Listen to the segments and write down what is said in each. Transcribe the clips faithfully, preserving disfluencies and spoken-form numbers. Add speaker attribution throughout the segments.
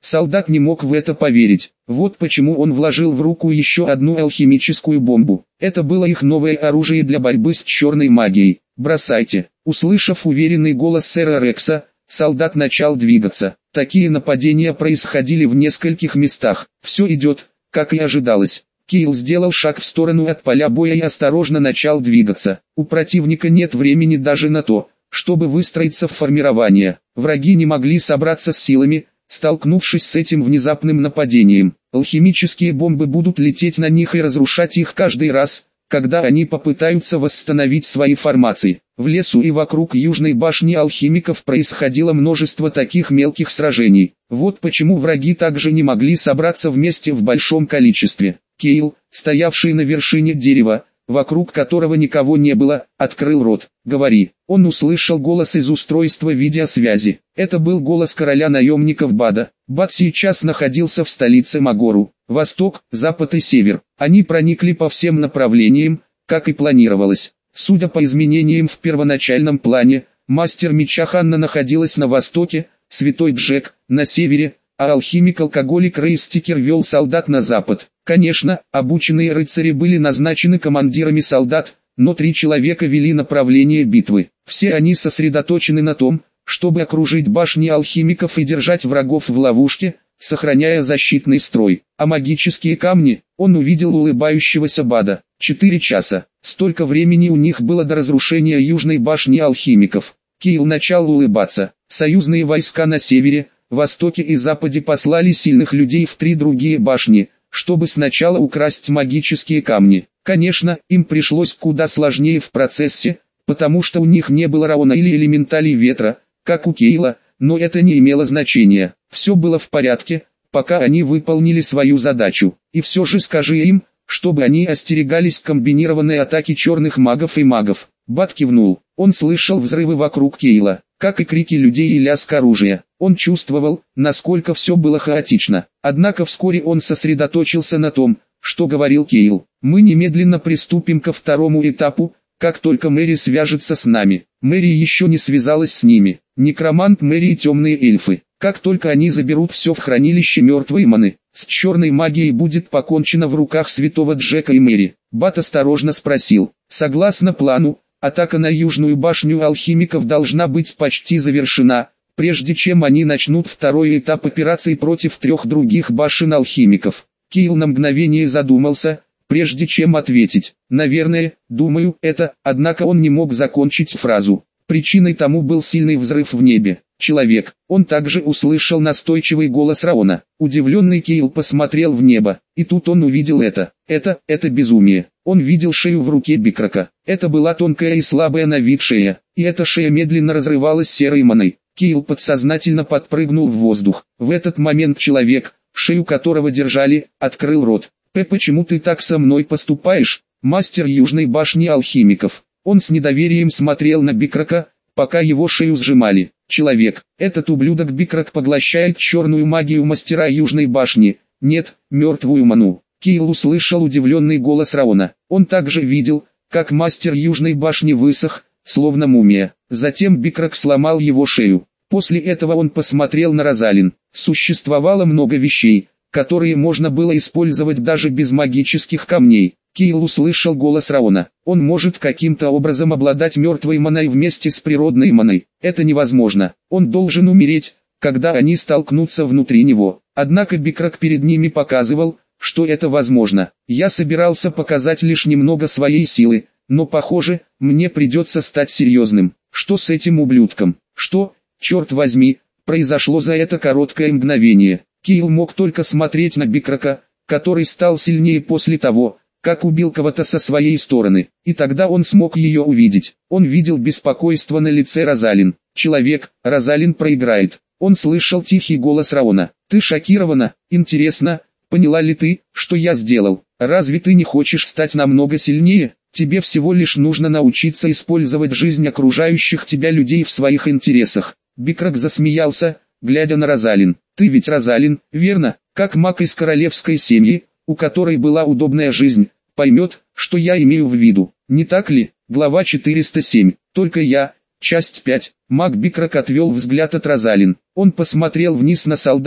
Speaker 1: Солдат не мог в это поверить. Вот почему он вложил в руку еще одну алхимическую бомбу. Это было их новое оружие для борьбы с черной магией. «Бросайте!» Услышав уверенный голос сэра Рекса, солдат начал двигаться. Такие нападения происходили в нескольких местах. Все идет, как и ожидалось. Кейл сделал шаг в сторону от поля боя и осторожно начал двигаться. У противника нет времени даже на то, чтобы выстроиться в формирование. Враги не могли собраться с силами, столкнувшись с этим внезапным нападением. Алхимические бомбы будут лететь на них и разрушать их каждый раз, когда они попытаются восстановить свои формации. В лесу и вокруг Южной башни алхимиков происходило множество таких мелких сражений. Вот почему враги также не могли собраться вместе в большом количестве. Кейл, стоявший на вершине дерева, вокруг которого никого не было, открыл рот. «Говори». Он услышал голос из устройства видеосвязи. Это был голос короля наемников Бада. Бад сейчас находился в столице Магору. Восток, запад и север. Они проникли по всем направлениям, как и планировалось. Судя по изменениям в первоначальном плане, мастер меча Ханна находилась на востоке, Святой Джек – на севере, а алхимик-алкоголик Рейстикер вел солдат на запад. Конечно, обученные рыцари были назначены командирами солдат, но три человека вели направление битвы. Все они сосредоточены на том, чтобы окружить башни алхимиков и держать врагов в ловушке, сохраняя защитный строй. А магические камни, он увидел улыбающегося Бада. Четыре часа. Столько времени у них было до разрушения Южной башни алхимиков. Кейл начал улыбаться. Союзные войска на севере, востоке и западе послали сильных людей в три другие башни, чтобы сначала украсть магические камни. Конечно, им пришлось куда сложнее в процессе, потому что у них не было раона или элементалей ветра, как у Кейла, но это не имело значения. Все было в порядке, пока они выполнили свою задачу. И все же скажи им, чтобы они остерегались комбинированной атаки черных магов и магов. Бад кивнул. Он слышал взрывы вокруг Кейла, как и крики людей и лязг оружия. Он чувствовал, насколько все было хаотично. Однако вскоре он сосредоточился на том, что говорил Кейл. «Мы немедленно приступим ко второму этапу, как только Мэри свяжется с нами». Мэри еще не связалась с ними. Некромант Мэри и темные эльфы. Как только они заберут все в хранилище мертвой маны, с черной магией будет покончено в руках святого Джека и Мэри. Бат осторожно спросил. Согласно плану, атака на Южную башню алхимиков должна быть почти завершена, прежде чем они начнут второй этап операции против трех других башен алхимиков. Кейл на мгновение задумался, прежде чем ответить. «Наверное, думаю, это», однако он не мог закончить фразу. Причиной тому был сильный взрыв в небе. «Человек». Он также услышал настойчивый голос Раона. Удивленный Кейл посмотрел в небо, и тут он увидел это. Это, это безумие. Он видел шею в руке Бикрока. Это была тонкая и слабая на вид шея, и эта шея медленно разрывалась серой маной. Кейл подсознательно подпрыгнул в воздух. В этот момент человек, шею которого держали, открыл рот. «П, почему ты так со мной поступаешь, мастер Южной башни алхимиков?» Он с недоверием смотрел на Бикрока, пока его шею сжимали. «Человек, этот ублюдок Бикрок поглощает черную магию мастера Южной башни, нет, мертвую ману». Кейл услышал удивленный голос Раона. Он также видел, как мастер Южной башни высох, словно мумия. Затем Бикрок сломал его шею. После этого он посмотрел на Розалин. Существовало много вещей, которые можно было использовать даже без магических камней. Кейл услышал голос Раона. Он может каким-то образом обладать мертвой маной вместе с природной маной. Это невозможно. Он должен умереть, когда они столкнутся внутри него. Однако Бикрок перед ними показывал, что это возможно. Я собирался показать лишь немного своей силы, но похоже, мне придется стать серьезным. Что с этим ублюдком? Что, черт возьми, произошло за это короткое мгновение? Кейл мог только смотреть на Бикрока, который стал сильнее после того, как убил кого-то со своей стороны, и тогда он смог ее увидеть. Он видел беспокойство на лице Розалин. «Человек, Розалин проиграет». Он слышал тихий голос Раона. «Ты шокирована? Интересно, поняла ли ты, что я сделал? Разве ты не хочешь стать намного сильнее? Тебе всего лишь нужно научиться использовать жизнь окружающих тебя людей в своих интересах». Бикрок засмеялся, глядя на Розалин. «Ты ведь Розалин, верно? Как маг из королевской семьи, у которой была удобная жизнь, поймет, что я имею в виду, не так ли?» Глава четыреста семь. «Только я». Часть пять. Маг Бикрок отвел взгляд от Розалин. Он посмотрел вниз на солдат,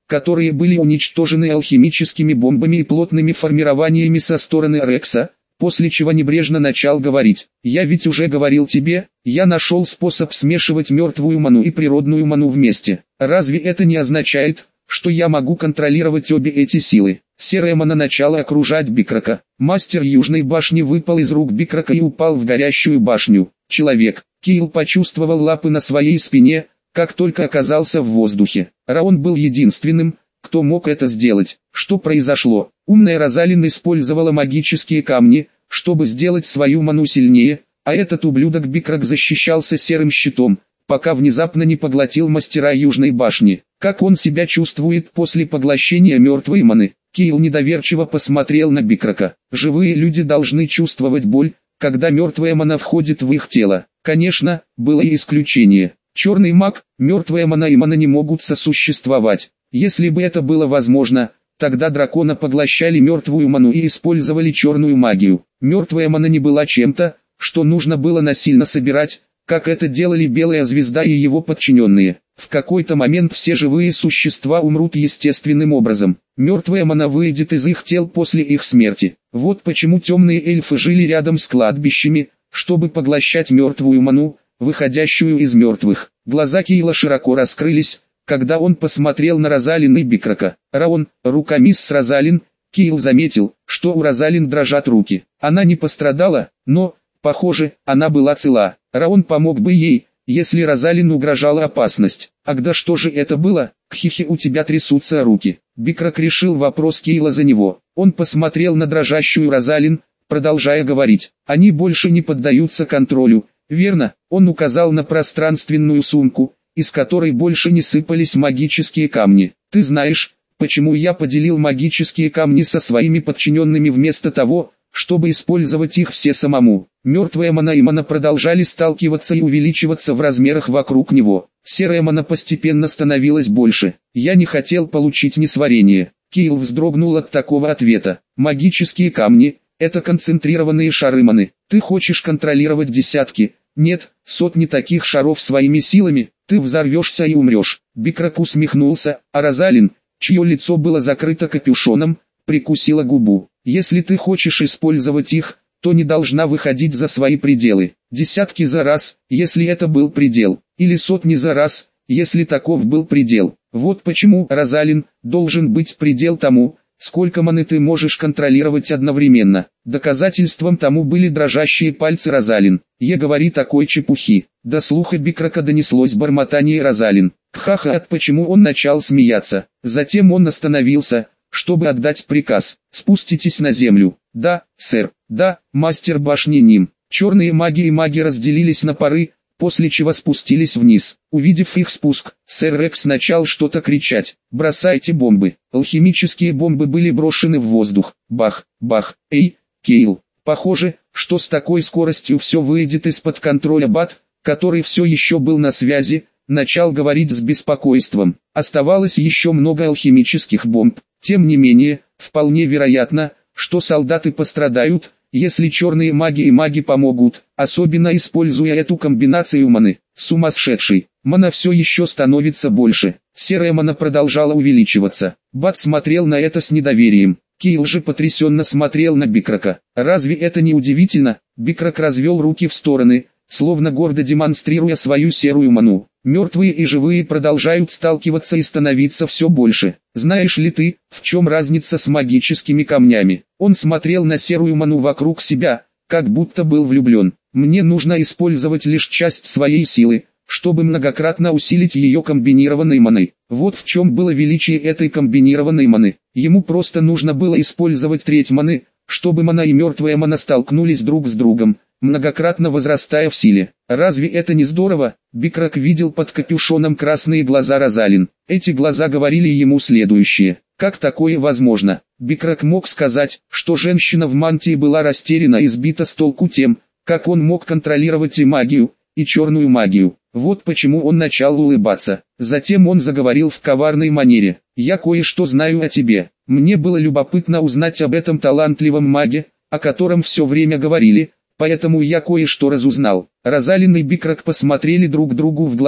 Speaker 1: которые были уничтожены алхимическими бомбами и плотными формированиями со стороны Рекса, после чего небрежно начал говорить: «Я ведь уже говорил тебе, я нашел способ смешивать мертвую ману и природную ману вместе. Разве это не означает, что я могу контролировать обе эти силы?» Серая мана начала окружать Бикрака. Мастер Южной башни выпал из рук Бикрака и упал в горящую башню. Человек. Киил почувствовал лапы на своей спине, как только оказался в воздухе. Раон был единственным, кто мог это сделать. Что произошло? Умная Розалин использовала магические камни, чтобы сделать свою ману сильнее, а этот ублюдок Бикрак защищался серым щитом, пока внезапно не поглотил мастера Южной башни. Как он себя чувствует после поглощения мертвой маны? Киил недоверчиво посмотрел на Бикрака. Живые люди должны чувствовать боль, когда мертвая мана входит в их тело. Конечно, было и исключение. Черный маг, мертвая мана и мана не могут сосуществовать. Если бы это было возможно, тогда дракона поглощали мертвую ману и использовали черную магию. Мертвая мана не была чем-то, что нужно было насильно собирать, как это делали Белая Звезда и его подчиненные. В какой-то момент все живые существа умрут естественным образом. Мертвая мана выйдет из их тел после их смерти. Вот почему темные эльфы жили рядом с кладбищами, чтобы поглощать мертвую ману, выходящую из мертвых. Глаза Киила широко раскрылись, когда он посмотрел на Розалин и Бикрака. «Раон, рука мисс Розалин». Киил заметил, что у Розалин дрожат руки. Она не пострадала, но, похоже, она была цела. Раон помог бы ей, если Розалин угрожала опасность. Ах да что же это было? Кхихи, у тебя трясутся руки. Бикрак решил вопрос Киила за него. Он посмотрел на дрожащую Розалин, продолжая говорить. Они больше не поддаются контролю. Верно, он указал на пространственную сумку, из которой больше не сыпались магические камни. Ты знаешь, почему я поделил магические камни со своими подчиненными вместо того, чтобы использовать их все самому? Мертвая мана и мана продолжали сталкиваться и увеличиваться в размерах вокруг него. Серая мана постепенно становилась больше. Я не хотел получить несварение. Киил вздрогнул от такого ответа. Магические камни – это концентрированные шары маны. Ты хочешь контролировать десятки, нет, сотни таких шаров своими силами? Ты взорвешься и умрешь. Бикрак усмехнулся, а Розалин, чье лицо было закрыто капюшоном, прикусила губу. Если ты хочешь использовать их, то не должна выходить за свои пределы. Десятки за раз, если это был предел, или сотни за раз, если таков был предел. Вот почему, Розалин, должен быть предел тому, сколько маны ты можешь контролировать одновременно. Доказательством тому были дрожащие пальцы Розалин. «Я говори такой чепухи». До слуха Бикрака донеслось бормотание Розалин. Ха-ха, от почему он начал смеяться. Затем он остановился, чтобы отдать приказ. «Спуститесь на землю». «Да, сэр». «Да, мастер башни Ним». Черные маги и маги разделились на пары, после чего спустились вниз. Увидев их спуск, сэр Рекс начал что-то кричать. «Бросайте бомбы». Алхимические бомбы были брошены в воздух. Бах, бах. «Эй, Киил, похоже, что с такой скоростью все выйдет из-под контроля». Бат, который все еще был на связи, начал говорить с беспокойством. Оставалось еще много алхимических бомб. Тем не менее, вполне вероятно, что солдаты пострадают, если черные маги и маги помогут, особенно используя эту комбинацию маны. Сумасшедший. Мана все еще становится больше. Серая мана продолжала увеличиваться. Бат смотрел на это с недоверием. Киил же потрясенно смотрел на Бикрака. Разве это не удивительно? Бикрак развел руки в стороны, словно гордо демонстрируя свою серую ману. Мертвые и живые продолжают сталкиваться и становиться все больше. Знаешь ли ты, в чем разница с магическими камнями? Он смотрел на серую ману вокруг себя, как будто был влюблен. Мне нужно использовать лишь часть своей силы, чтобы многократно усилить ее комбинированной маной. Вот в чем было величие этой комбинированной маны. Ему просто нужно было использовать треть маны, чтобы мана и мертвая мана столкнулись друг с другом, многократно возрастая в силе. Разве это не здорово? Бикрак видел под капюшоном красные глаза Розалин. Эти глаза говорили ему следующее. Как такое возможно? Бикрак мог сказать, что женщина в мантии была растеряна и сбита с толку тем, как он мог контролировать и магию, и черную магию. Вот почему он начал улыбаться. Затем он заговорил в коварной манере. «Я кое-что знаю о тебе. Мне было любопытно узнать об этом талантливом маге, о котором все время говорили, поэтому я кое-что разузнал». Розалин и Бикрак посмотрели друг другу в глаза.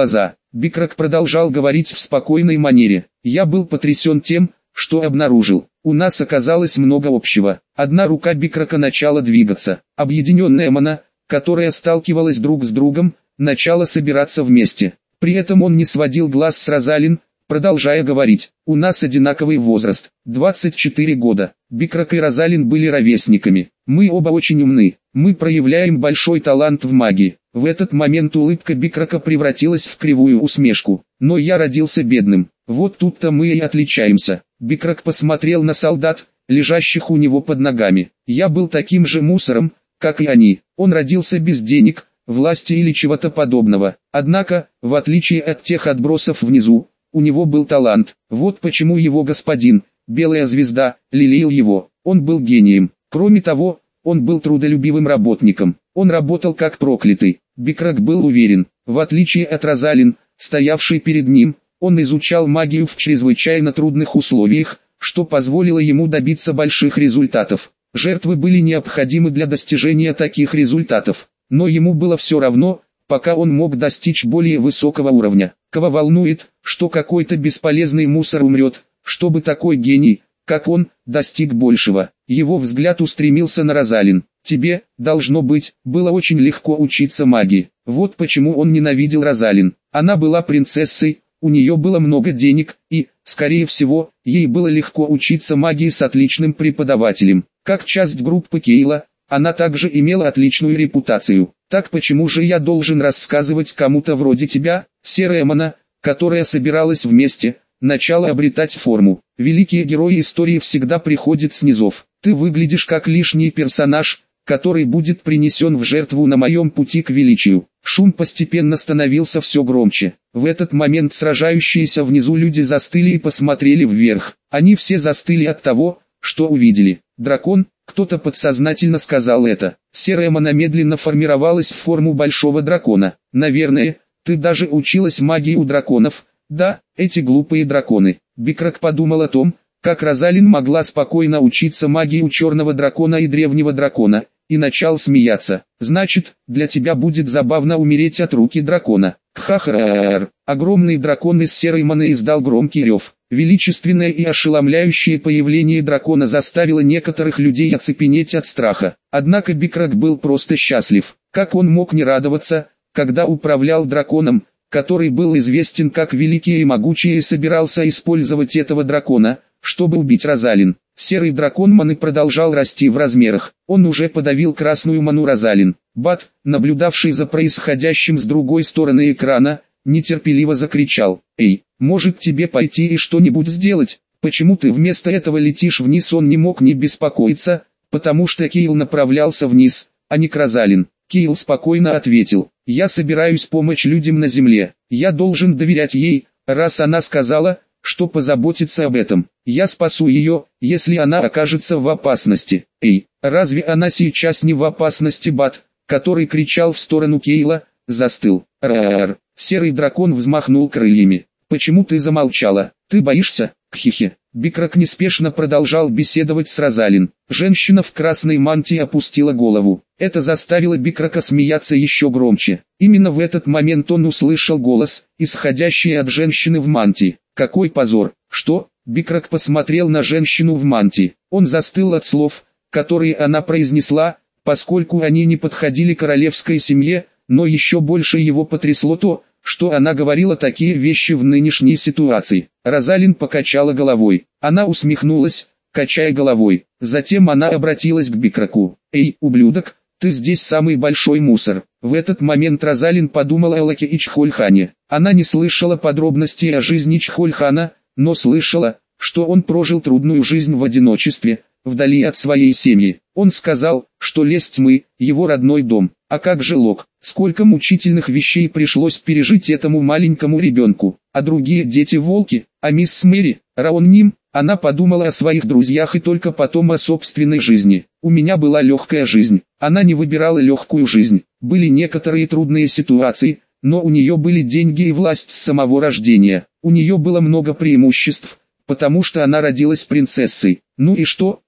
Speaker 1: Бикрак продолжал говорить в спокойной манере. Я был потрясен тем, что обнаружил. У нас оказалось много общего. Одна рука Бикрака начала двигаться. Объединенная мана, которая сталкивалась друг с другом, начала собираться вместе. При этом он не сводил глаз с Розалин, продолжая говорить. У нас одинаковый возраст, двадцать четыре года. Бикрак и Розалин были ровесниками. Мы оба очень умны. Мы проявляем большой талант в магии. В этот момент улыбка Бикрака превратилась в кривую усмешку. Но я родился бедным. Вот тут-то мы и отличаемся. Бикрак посмотрел на солдат, лежащих у него под ногами. Я был таким же мусором, как и они. Он родился без денег, власти или чего-то подобного. Однако, в отличие от тех отбросов внизу, у него был талант. Вот почему его господин, Белая Звезда, лелеял его. Он был гением. Кроме того, он был трудолюбивым работником. Он работал как проклятый. Бикрак был уверен. В отличие от Розалин, стоявшей перед ним, он изучал магию в чрезвычайно трудных условиях, что позволило ему добиться больших результатов. Жертвы были необходимы для достижения таких результатов. Но ему было все равно, пока он мог достичь более высокого уровня. Кого волнует, что какой-то бесполезный мусор умрет, чтобы такой гений, как он, достиг большего. Его взгляд устремился на Розалин. Тебе, должно быть, было очень легко учиться магии. Вот почему он ненавидел Розалин. Она была принцессой, у нее было много денег, и, скорее всего, ей было легко учиться магии с отличным преподавателем. Как часть группы Кейла, она также имела отличную репутацию. Так почему же я должен рассказывать кому-то вроде тебя, серая мана, которая собиралась вместе, начала обретать форму. Великие герои истории всегда приходят с низов. Ты выглядишь как лишний персонаж, который будет принесен в жертву на моем пути к величию. Шум постепенно становился все громче. В этот момент сражающиеся внизу люди застыли и посмотрели вверх. Они все застыли от того, что увидели. Дракон, кто-то подсознательно сказал это. Серая мана медленно формировалась в форму большого дракона. Наверное, ты даже училась магии у драконов. Да, эти глупые драконы. Бикрак подумал о том, как Розалин могла спокойно учиться магии у черного дракона и древнего дракона, и начал смеяться. Значит, для тебя будет забавно умереть от руки дракона. Кхахарар. Огромный дракон из серой маны издал громкий рев. Величественное и ошеломляющее появление дракона заставило некоторых людей оцепенеть от страха. Однако Бикрак был просто счастлив. Как он мог не радоваться, когда управлял драконом, который был известен как Великий и Могучий, и собирался использовать этого дракона, чтобы убить Розалин. Серый дракон маны продолжал расти в размерах. Он уже подавил красную ману Розалин. Бат, наблюдавший за происходящим с другой стороны экрана, нетерпеливо закричал: «Эй, может тебе пойти и что-нибудь сделать? Почему ты вместо этого летишь вниз?» Он не мог не беспокоиться, потому что Кейл направлялся вниз, а не к Розалин. Кейл спокойно ответил: «Я собираюсь помочь людям на земле. Я должен доверять ей, раз она сказала, что позаботится об этом. Я спасу ее, если она окажется в опасности». «Эй, разве она сейчас не в опасности?» Бат, который кричал в сторону Кейла, застыл. «Рар». Серый дракон взмахнул крыльями. «Почему ты замолчала? Ты боишься?» «Кхихе». Бикрак неспешно продолжал беседовать с Розалин. Женщина в красной мантии опустила голову. Это заставило Бикрака смеяться еще громче. Именно в этот момент он услышал голос, исходящий от женщины в мантии. «Какой позор!» «Что?» Бикрак посмотрел на женщину в мантии. Он застыл от слов, которые она произнесла, поскольку они не подходили королевской семье, но еще больше его потрясло то, что она говорила такие вещи в нынешней ситуации. Розалин покачала головой. Она усмехнулась, качая головой. Затем она обратилась к Бикраку. «Эй, ублюдок, ты здесь самый большой мусор». В этот момент Розалин подумала о Лаке и Чхольхане. Она не слышала подробностей о жизни Чхольхана, но слышала, что он прожил трудную жизнь в одиночестве, вдали от своей семьи. Он сказал, что лес тьмы – его родной дом. А как же Лок? Сколько мучительных вещей пришлось пережить этому маленькому ребенку. А другие дети-волки, а мисс Мэри, Раонним, она подумала о своих друзьях и только потом о собственной жизни. У меня была легкая жизнь. Она не выбирала легкую жизнь. Были некоторые трудные ситуации, но у нее были деньги и власть с самого рождения. У нее было много преимуществ, потому что она родилась принцессой. Ну и что,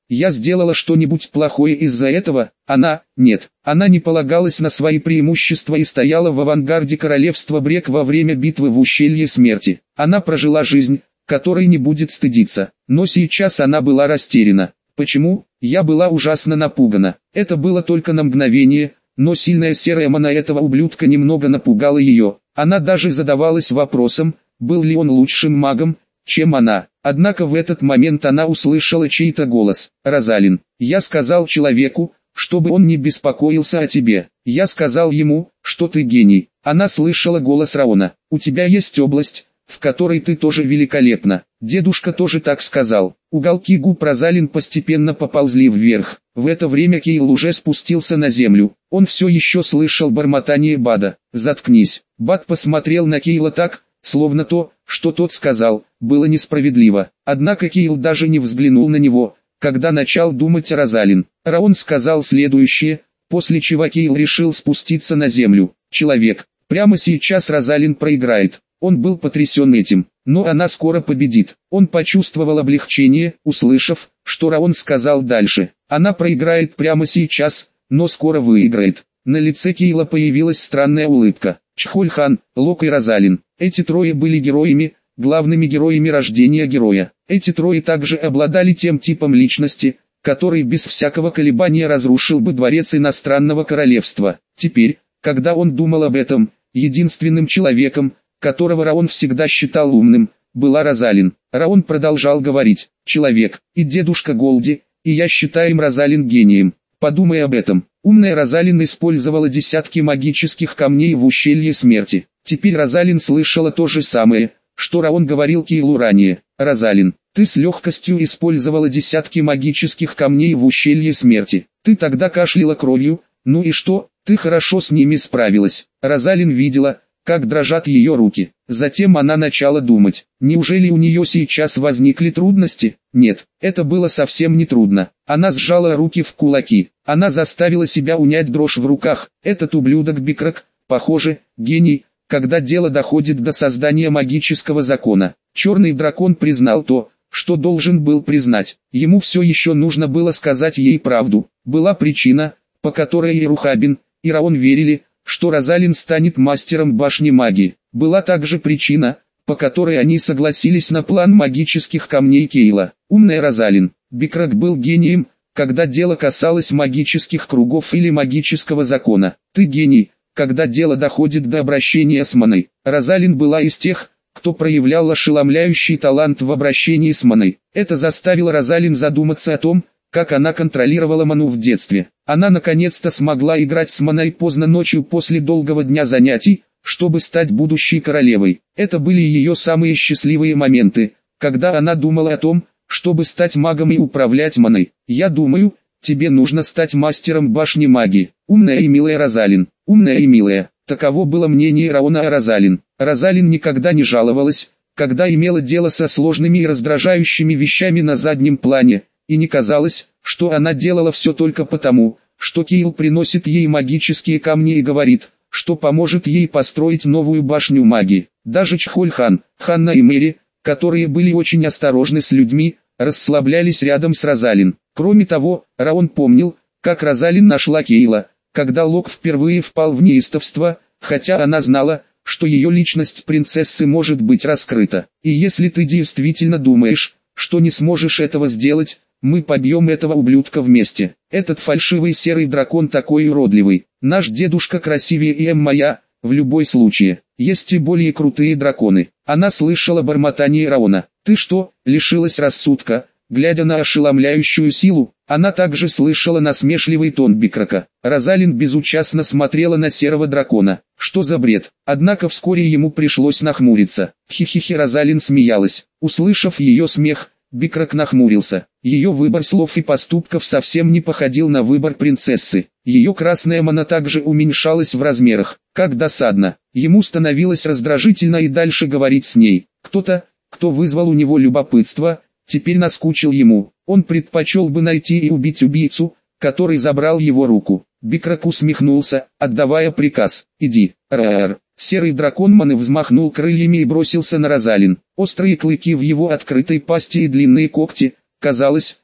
Speaker 1: Я сделала что-нибудь плохое из-за этого? Она, нет, она не полагалась на свои преимущества и стояла в авангарде королевства Брек во время битвы в ущелье смерти. Она прожила жизнь, которой не будет стыдиться, но сейчас она была растеряна. Почему? Я была ужасно напугана. Это было только на мгновение, но сильная серая мана этого ублюдка немного напугала ее. Она даже задавалась вопросом, был ли он лучшим магом, чем она. Однако в этот момент она услышала чей-то голос. «Розалин, я сказал человеку, чтобы он не беспокоился о тебе. Я сказал ему, что ты гений». Она слышала голос Раона. «У тебя есть область, в которой ты тоже великолепна». Дедушка тоже так сказал. Уголки губ Розалин постепенно поползли вверх. В это время Кейл уже спустился на землю. Он все еще слышал бормотание Бада. «Заткнись». Бад посмотрел на Кейла так, словно то, что тот сказал, было несправедливо. Однако Кейл даже не взглянул на него, когда начал думать о Розалин. Раон сказал следующее, после чего Кейл решил спуститься на землю. «Человек, прямо сейчас Розалин проиграет». Он был потрясен этим, но она скоро победит. Он почувствовал облегчение, услышав, что Раон сказал дальше. Она проиграет прямо сейчас, но скоро выиграет. На лице Кейла появилась странная улыбка. Чхольхан, Лок и Розалин. Эти трое были героями, главными героями рождения героя. Эти трое также обладали тем типом личности, который без всякого колебания разрушил бы дворец иностранного королевства. Теперь, когда он думал об этом, единственным человеком, которого Раон всегда считал умным, была Розалин. Раон продолжал говорить: «Человек, и дедушка Голди, и я считаем Розалин гением. Подумай об этом». Умная Розалин использовала десятки магических камней в ущелье смерти. Теперь Розалин слышала то же самое, что Раон говорил Кейлу ранее. «Розалин, ты с легкостью использовала десятки магических камней в ущелье смерти. Ты тогда кашляла кровью, ну и что, ты хорошо с ними справилась». Розалин видела, как дрожат ее руки. Затем она начала думать, неужели у нее сейчас возникли трудности? Нет, это было совсем не трудно. Она сжала руки в кулаки. Она заставила себя унять дрожь в руках. Этот ублюдок Бикрак, похоже, гений, когда дело доходит до создания магического закона. Черный дракон признал то, что должен был признать. Ему все еще нужно было сказать ей правду. Была причина, по которой и Рухабин, и Раон верили, что Розалин станет мастером башни магии. Была также причина, по которой они согласились на план магических камней Кейла. Умная Розалин. Бикрак был гением, когда дело касалось магических кругов или магического закона. Ты гений, когда дело доходит до обращения с маной. Розалин была из тех, кто проявлял ошеломляющий талант в обращении с маной. Это заставило Розалин задуматься о том, как она контролировала ману в детстве. Она наконец-то смогла играть с маной поздно ночью после долгого дня занятий, чтобы стать будущей королевой. Это были ее самые счастливые моменты, когда она думала о том, чтобы стать магом и управлять маной. «Я думаю, тебе нужно стать мастером башни магии». Умная и милая Розалин. Умная и милая. Таково было мнение Раона о Розалин. Розалин никогда не жаловалась, когда имела дело со сложными и раздражающими вещами на заднем плане, и не казалось, что она делала все только потому, что Кейл приносит ей магические камни и говорит, что поможет ей построить новую башню магии. Даже Чхольхан, Ханна и Мэри, которые были очень осторожны с людьми, расслаблялись рядом с Розалин. Кроме того, Раон помнил, как Розалин нашла Кейла, когда Лок впервые впал в неистовство, хотя она знала, что ее личность принцессы может быть раскрыта. И если ты действительно думаешь, что не сможешь этого сделать, мы побьем этого ублюдка вместе. Этот фальшивый серый дракон такой уродливый. Наш дедушка красивее и Эм моя, в любой случае. Есть и более крутые драконы. Она слышала бормотание Раона. Ты что, лишилась рассудка? Глядя на ошеломляющую силу, она также слышала насмешливый тон Бикрака. Розалин безучастно смотрела на серого дракона. Что за бред? Однако вскоре ему пришлось нахмуриться. Хихихи, Розалин смеялась. Услышав ее смех, Бикрак нахмурился. Ее выбор слов и поступков совсем не походил на выбор принцессы. Ее красная мана также уменьшалась в размерах. Как досадно. Ему становилось раздражительно и дальше говорить с ней. Кто-то, кто вызвал у него любопытство, теперь наскучил ему. Он предпочел бы найти и убить убийцу, который забрал его руку. Бикрак усмехнулся, отдавая приказ. «Иди, Раар». Серый дракон маны взмахнул крыльями и бросился на Розалин. Острые клыки в его открытой пасти и длинные когти. Казалось,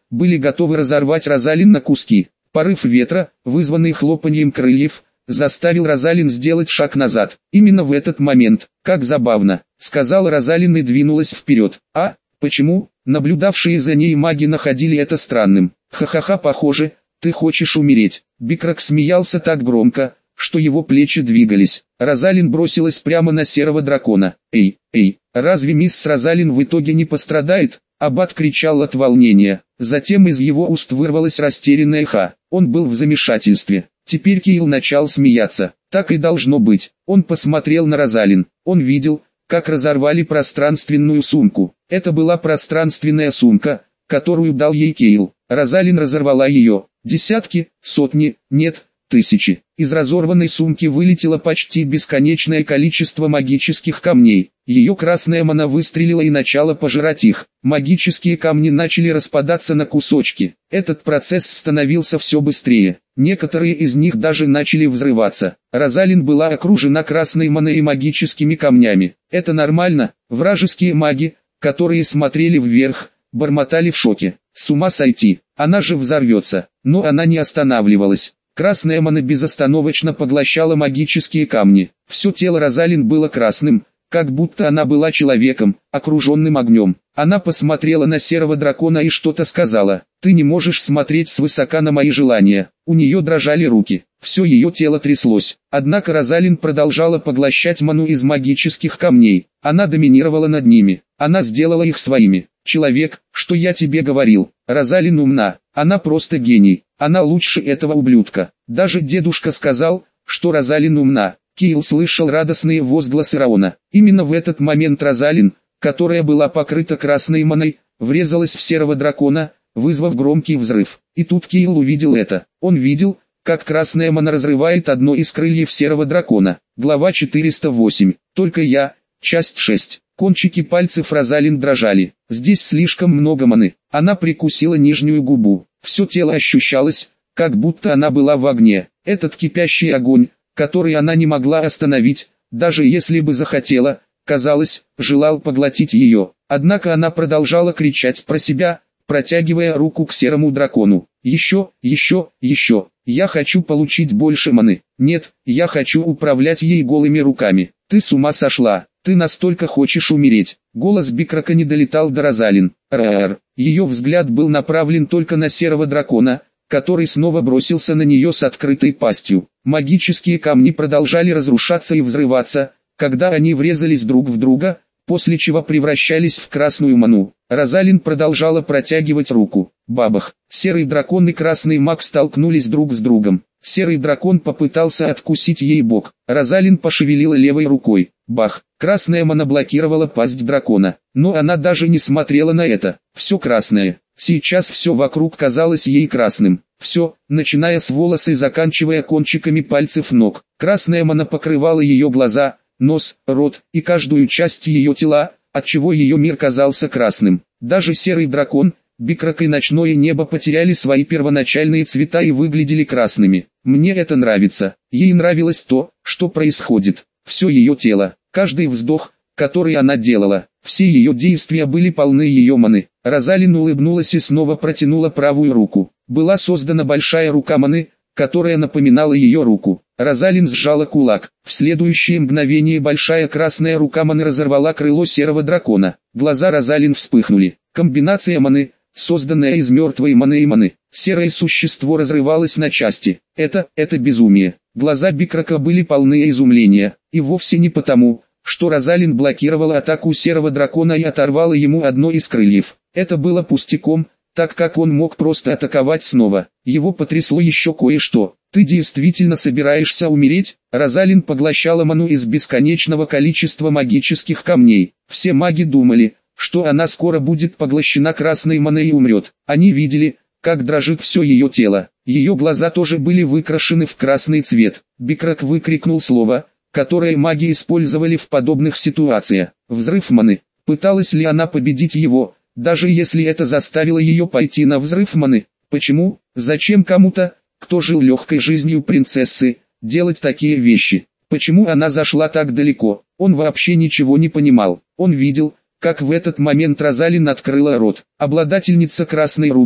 Speaker 1: были готовы разорвать Розалин на куски. Порыв ветра, вызванный хлопаньем крыльев, заставил Розалин сделать шаг назад. Именно в этот момент, как забавно, сказала Розалин и двинулась вперед. А, почему? Наблюдавшие за ней маги находили это странным. Ха-ха-ха, похоже, ты хочешь умереть. Бикрак смеялся так громко, что его плечи двигались. Розалин бросилась прямо на серого дракона. «Эй, эй, разве мисс Розалин в итоге не пострадает?» Аббат кричал от волнения. Затем из его уст вырвалось растерянное «ха». Он был в замешательстве. Теперь Кайл начал смеяться. Так и должно быть. Он посмотрел на Розалин. Он видел, как разорвали пространственную сумку. Это была пространственная сумка, которую дал ей Кайл. Розалин разорвала ее. Десятки, сотни, нет, тысячи. Из разорванной сумки вылетело почти бесконечное количество магических камней. Ее красная мана выстрелила и начала пожирать их. Магические камни начали распадаться на кусочки. Этот процесс становился все быстрее. Некоторые из них даже начали взрываться. Розалин была окружена красной маной и магическими камнями. Это нормально. Вражеские маги, которые смотрели вверх, бормотали в шоке. С ума сойти, она же взорвется. Но она не останавливалась. Красная мана безостановочно поглощала магические камни. Все тело Розалин было красным, как будто она была человеком, окруженным огнем. Она посмотрела на серого дракона и что-то сказала. «Ты не можешь смотреть свысока на мои желания». У нее дрожали руки, все ее тело тряслось. Однако Розалин продолжала поглощать ману из магических камней. Она доминировала над ними. Она сделала их своими. «Человек, что я тебе говорил?» Розалин умна. Она просто гений. Она лучше этого ублюдка. Даже дедушка сказал, что Розалин умна. Кайл слышал радостные возгласы Раона. Именно в этот момент Розалин, которая была покрыта красной маной, врезалась в серого дракона, вызвав громкий взрыв. И тут Кайл увидел это. Он видел, как красная мана разрывает одно из крыльев серого дракона. Глава четыреста восемь. Только я. Часть шесть. Кончики пальцев Розалин дрожали. Здесь слишком много маны. Она прикусила нижнюю губу. Все тело ощущалось, как будто она была в огне. Этот кипящий огонь, который она не могла остановить, даже если бы захотела, казалось, желал поглотить ее. Однако она продолжала кричать про себя, протягивая руку к серому дракону. «Еще, еще, еще! Я хочу получить больше маны! Нет, я хочу управлять ей голыми руками! Ты с ума сошла! Ты настолько хочешь умереть!» Голос Бикрака не долетал до Розалин. Рар. Ее взгляд был направлен только на серого дракона, который снова бросился на нее с открытой пастью. Магические камни продолжали разрушаться и взрываться, когда они врезались друг в друга, после чего превращались в красную ману. Розалин продолжала протягивать руку. Бабах! Серый дракон и красный маг столкнулись друг с другом. Серый дракон попытался откусить ей бок. Розалин пошевелила левой рукой. Бах! Красная мана блокировала пасть дракона. Но она даже не смотрела на это. Все красное. Сейчас все вокруг казалось ей красным. Все, начиная с волос и заканчивая кончиками пальцев ног. Красная мана покрывала ее глаза, нос, рот и каждую часть ее тела, отчего ее мир казался красным. Даже серый дракон, Бикрак и ночное небо потеряли свои первоначальные цвета и выглядели красными. Мне это нравится. Ей нравилось то, что происходит. Все ее тело, каждый вздох, который она делала, все ее действия были полны ее маны. Розалин улыбнулась и снова протянула правую руку. Была создана большая рука маны, которая напоминала ее руку. Розалин сжала кулак. В следующее мгновение большая красная рука маны разорвала крыло серого дракона. Глаза Розалин вспыхнули. Комбинация маны, созданная из мертвой маны и маны. Серое существо разрывалось на части. Это, это безумие. Глаза Бикрака были полны изумления. И вовсе не потому, что Розалин блокировала атаку серого дракона и оторвала ему одно из крыльев. Это было пустяком, так как он мог просто атаковать снова. Его потрясло еще кое-что. «Ты действительно собираешься умереть?» Розалин поглощала ману из бесконечного количества магических камней. Все маги думали, что она скоро будет поглощена красной маной и умрет. Они видели, как дрожит все ее тело. Ее глаза тоже были выкрашены в красный цвет. Бикрак выкрикнул слово, которое маги использовали в подобных ситуациях. Взрыв маны. Пыталась ли она победить его, даже если это заставило ее пойти на взрыв маны? Почему? Зачем кому-то, кто жил легкой жизнью принцессы, делать такие вещи? Почему она зашла так далеко? Он вообще ничего не понимал. Он видел, как в этот момент Розалин открыла рот. Обладательница красной руки,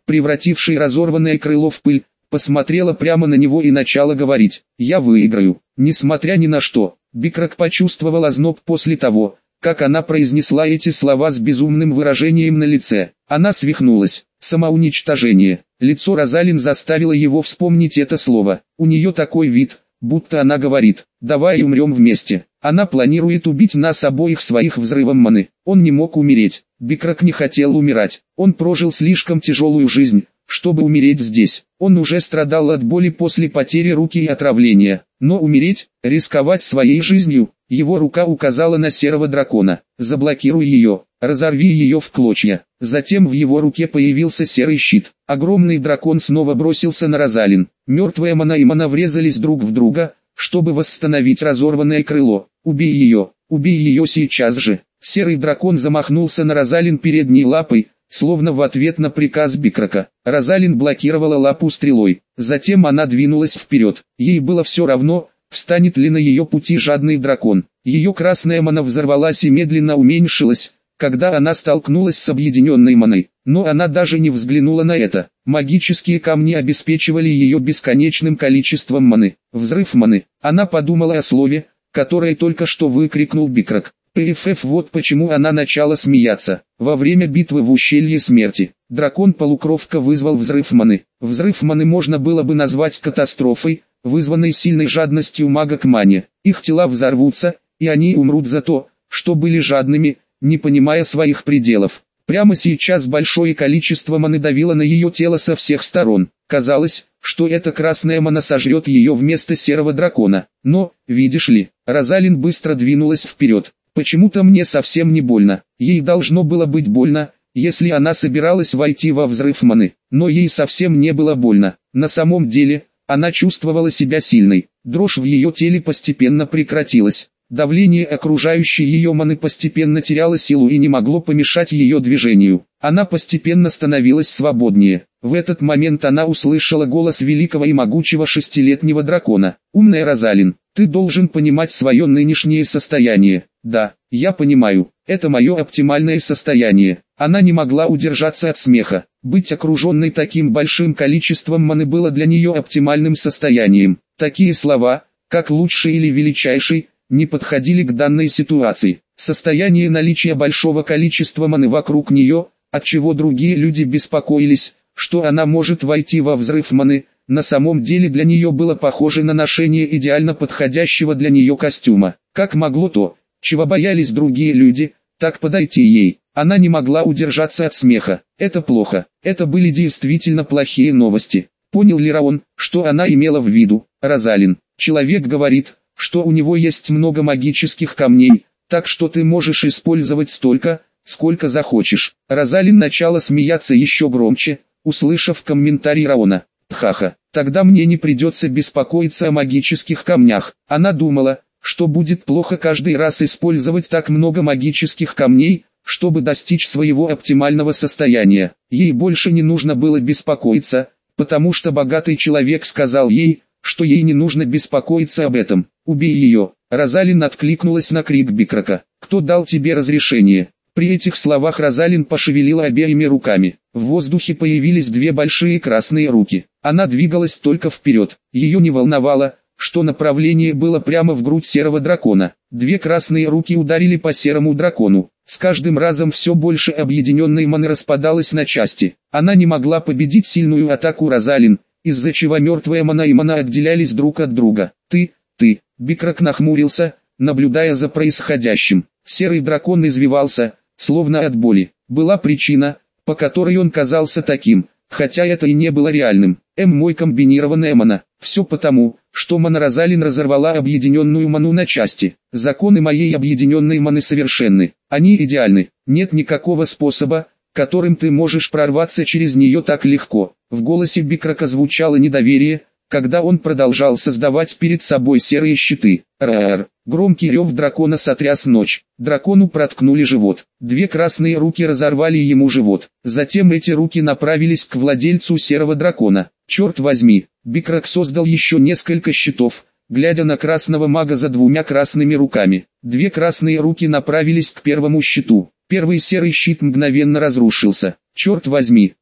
Speaker 1: превративший разорванное крыло в пыль, посмотрела прямо на него и начала говорить: «Я выиграю, несмотря ни на что». Бикрак почувствовал озноб после того, как она произнесла эти слова с безумным выражением на лице. Она свихнулась. Самоуничтожение. Лицо Розалин заставило его вспомнить это слово. У нее такой вид, будто она говорит: «Давай умрем вместе». Она планирует убить нас обоих своих взрывом маны. Он не мог умереть. Бикрак не хотел умирать. Он прожил слишком тяжелую жизнь, чтобы умереть здесь. Он уже страдал от боли после потери руки и отравления. Но умереть, рисковать своей жизнью. Его рука указала на серого дракона. «Заблокируй ее, разорви ее в клочья». Затем в его руке появился серый щит. Огромный дракон снова бросился на Розалин. Мертвая мана и мана врезались друг в друга, чтобы восстановить разорванное крыло. «Убей ее, убей ее сейчас же». Серый дракон замахнулся на Розалин передней лапой, словно в ответ на приказ Бикрака. Розалин блокировала лапу стрелой. Затем она двинулась вперед. Ей было все равно, встанет ли на ее пути жадный дракон. Ее красная мана взорвалась и медленно уменьшилась, когда она столкнулась с объединенной маной. Но она даже не взглянула на это. Магические камни обеспечивали ее бесконечным количеством маны. Взрыв маны. Она подумала о слове, которое только что выкрикнул Бикрак. ПФФ, вот почему она начала смеяться. Во время битвы в ущелье смерти, дракон-полукровка вызвал взрыв маны. Взрыв маны можно было бы назвать катастрофой, вызванной сильной жадностью мага к мане. Их тела взорвутся, и они умрут за то, что были жадными, не понимая своих пределов. Прямо сейчас большое количество маны давило на ее тело со всех сторон. Казалось, что эта красная мана сожрет ее вместо серого дракона. Но, видишь ли, Розалин быстро двинулась вперед. Почему-то мне совсем не больно. Ей должно было быть больно, если она собиралась войти во взрыв маны. Но ей совсем не было больно. На самом деле, она чувствовала себя сильной. Дрожь в ее теле постепенно прекратилась. Давление окружающей ее маны постепенно теряло силу и не могло помешать ее движению. Она постепенно становилась свободнее. В этот момент она услышала голос великого и могучего шестилетнего дракона. «Умная Розалин, ты должен понимать свое нынешнее состояние». «Да, я понимаю, это мое оптимальное состояние». Она не могла удержаться от смеха. Быть окруженной таким большим количеством маны было для нее оптимальным состоянием. Такие слова, как «лучший» или «величайший», не подходили к данной ситуации. Состояние наличия большого количества маны вокруг нее, отчего другие люди беспокоились, что она может войти во взрыв маны, на самом деле для нее было похоже на ношение идеально подходящего для нее костюма. Как могло то, чего боялись другие люди, так подойти ей? Она не могла удержаться от смеха. Это плохо. Это были действительно плохие новости. Понял ли Раон, что она имела в виду? Розалин, человек говорит, что у него есть много магических камней, так что ты можешь использовать столько, сколько захочешь. Розалин начала смеяться еще громче, услышав комментарий Раона. Ха-ха, тогда мне не придется беспокоиться о магических камнях. Она думала, что будет плохо каждый раз использовать так много магических камней, чтобы достичь своего оптимального состояния. Ей больше не нужно было беспокоиться, потому что богатый человек сказал ей, что ей не нужно беспокоиться об этом. «Убей ее!» Розалин откликнулась на крик Бикрака. «Кто дал тебе разрешение?» При этих словах Розалин пошевелила обеими руками. В воздухе появились две большие красные руки. Она двигалась только вперед. Ее не волновало, что направление было прямо в грудь серого дракона. Две красные руки ударили по серому дракону. С каждым разом все больше объединенной маны распадалось на части. Она не могла победить сильную атаку Розалин, из-за чего мертвая мана и мана отделялись друг от друга. «Ты, ты!» Бикрак нахмурился, наблюдая за происходящим. Серый дракон извивался, словно от боли. Была причина, по которой он казался таким, хотя это и не было реальным. М мой комбинированная мана. Все потому, что мана Розалин разорвала объединенную ману на части. Законы моей объединенной маны совершенны. Они идеальны. Нет никакого способа, которым ты можешь прорваться через нее так легко. В голосе Бикрака звучало недоверие, когда он продолжал создавать перед собой серые щиты. Р-р-р. Громкий рев дракона сотряс ночь. Дракону проткнули живот. Две красные руки разорвали ему живот. Затем эти руки направились к владельцу серого дракона. Черт возьми, Бикрак создал еще несколько щитов, глядя на красного мага за двумя красными руками. Две красные руки направились к первому щиту. Первый серый щит мгновенно разрушился. Черт возьми,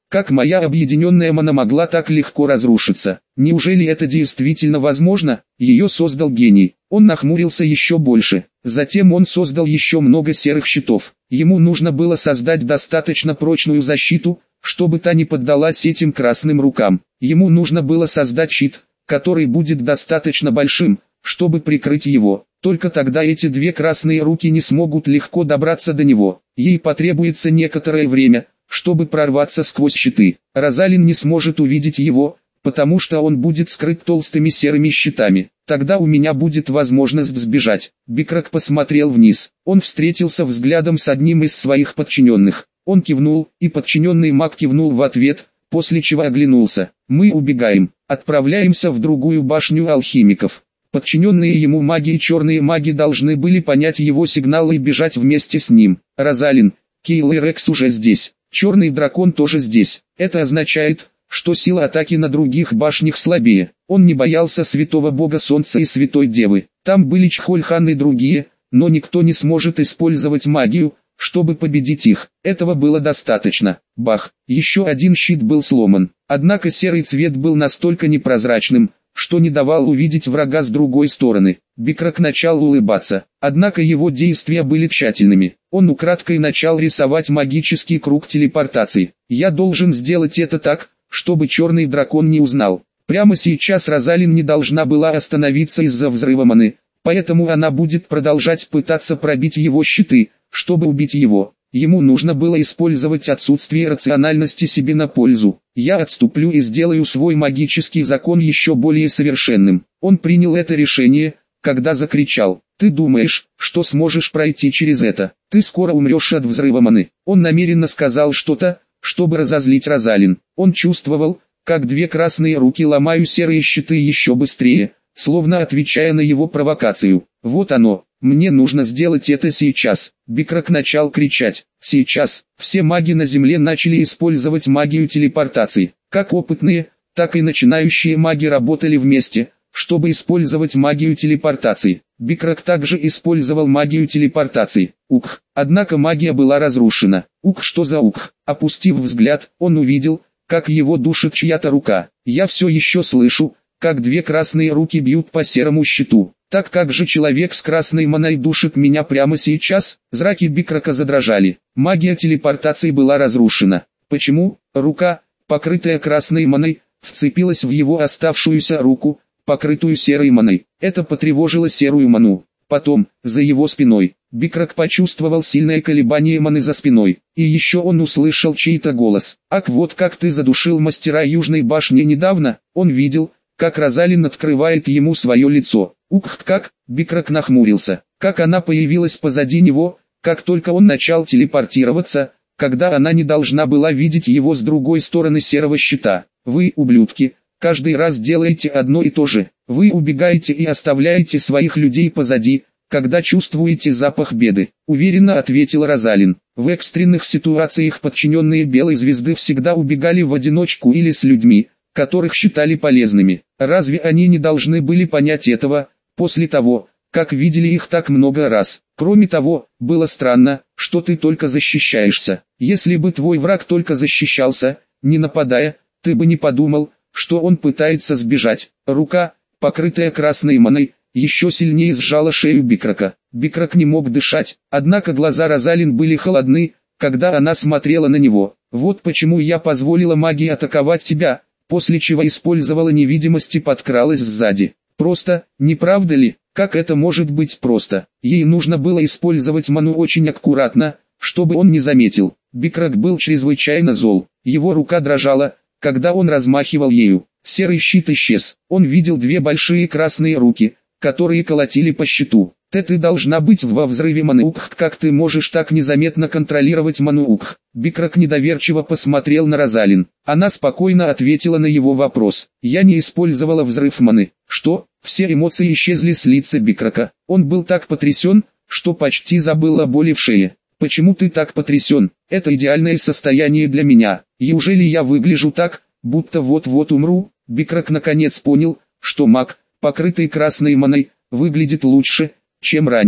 Speaker 1: Как моя объединенная мана могла так легко разрушиться? Неужели это действительно возможно? Ее создал гений. Он нахмурился еще больше. Затем он создал еще много серых щитов. Ему нужно было создать достаточно прочную защиту, чтобы та не поддалась этим красным рукам. Ему нужно было создать щит, который будет достаточно большим, чтобы прикрыть его. Только тогда эти две красные руки не смогут легко добраться до него. Ей потребуется некоторое время, чтобы прорваться сквозь щиты. Розалин не сможет увидеть его, потому что он будет скрыт толстыми серыми щитами. Тогда у меня будет возможность сбежать. Бикрак посмотрел вниз. Он встретился взглядом с одним из своих подчиненных. Он кивнул, и подчиненный маг кивнул в ответ, после чего оглянулся. Мы убегаем. Отправляемся в другую башню алхимиков. Подчиненные ему маги и черные маги должны были понять его сигналы и бежать вместе с ним. Розалин, Кейл и Рекс уже здесь. Черный дракон тоже здесь. Это означает, что сила атаки на других башнях слабее. Он не боялся святого бога солнца и святой девы. Там были Чхольхан и другие, но никто не сможет использовать магию, чтобы победить их. Этого было достаточно. Бах! Еще один щит был сломан. Однако серый цвет был настолько непрозрачным, что не давал увидеть врага с другой стороны. Бикрак начал улыбаться, однако его действия были тщательными. Он украдкой начал рисовать магический круг телепортации. Я должен сделать это так, чтобы черный дракон не узнал. Прямо сейчас Розалин не должна была остановиться из-за взрыва маны, поэтому она будет продолжать пытаться пробить его щиты, чтобы убить его. Ему нужно было использовать отсутствие рациональности себе на пользу. Я отступлю и сделаю свой магический закон еще более совершенным. Он принял это решение, когда закричал: «Ты думаешь, что сможешь пройти через это? Ты скоро умрешь от взрыва маны». Он намеренно сказал что-то, чтобы разозлить Розалин. Он чувствовал, как две красные руки ломают серые щиты еще быстрее, словно отвечая на его провокацию. «Вот оно. Мне нужно сделать это сейчас». Бикрак начал кричать. Сейчас все маги на земле начали использовать магию телепортации. Как опытные, так и начинающие маги работали вместе, чтобы использовать магию телепортации. Бикрак также использовал магию телепортации. Ух! Однако магия была разрушена. Ух, что за ух! Опустив взгляд, он увидел, как его душит чья-то рука. Я все еще слышу, как две красные руки бьют по серому щиту. Так как же человек с красной маной душит меня прямо сейчас? Зраки Бикрака задрожали. Магия телепортации была разрушена. Почему? Рука, покрытая красной маной, вцепилась в его оставшуюся руку, покрытую серой маной. Это потревожило серую ману. Потом, за его спиной, Бикрак почувствовал сильное колебание маны за спиной. И еще он услышал чей-то голос. «Ак, вот как ты задушил мастера Южной башни недавно». Он видел, как Розалин открывает ему свое лицо. Ух, как! Бикрак нахмурился. Как она появилась позади него, как только он начал телепортироваться, когда она не должна была видеть его с другой стороны серого щита. Вы, ублюдки, каждый раз делаете одно и то же. Вы убегаете и оставляете своих людей позади, когда чувствуете запах беды. Уверенно ответил Розалин. В экстренных ситуациях подчиненные Белой Звезды всегда убегали в одиночку или с людьми, которых считали полезными. Разве они не должны были понять этого, после того, как видели их так много раз? Кроме того, было странно, что ты только защищаешься. Если бы твой враг только защищался, не нападая, ты бы не подумал, что он пытается сбежать. Рука, покрытая красной маной, еще сильнее сжала шею Бикрака. Бикрак не мог дышать, однако глаза Розалин были холодны, когда она смотрела на него. «Вот почему я позволила магии атаковать тебя», после чего использовала невидимость и подкралась сзади. Просто, не правда ли? Как это может быть просто? Ей нужно было использовать ману очень аккуратно, чтобы он не заметил. Бикрак был чрезвычайно зол. Его рука дрожала, когда он размахивал ею. Серый щит исчез. Он видел две большие красные руки, которые колотили по щиту. Ты, ты должна быть во взрыве маны. Ух, как ты можешь так незаметно контролировать ману? Ух. Бикрак недоверчиво посмотрел на Розалин. Она спокойно ответила на его вопрос. Я не использовала взрыв маны. Что? Все эмоции исчезли с лица Бикрака. Он был так потрясен, что почти забыл о боли в шее. Почему ты так потрясен? Это идеальное состояние для меня. Неужели я выгляжу так, будто вот-вот умру? Бикрак наконец понял, что маг, покрытый красной маной, выглядит лучше, чем раньше.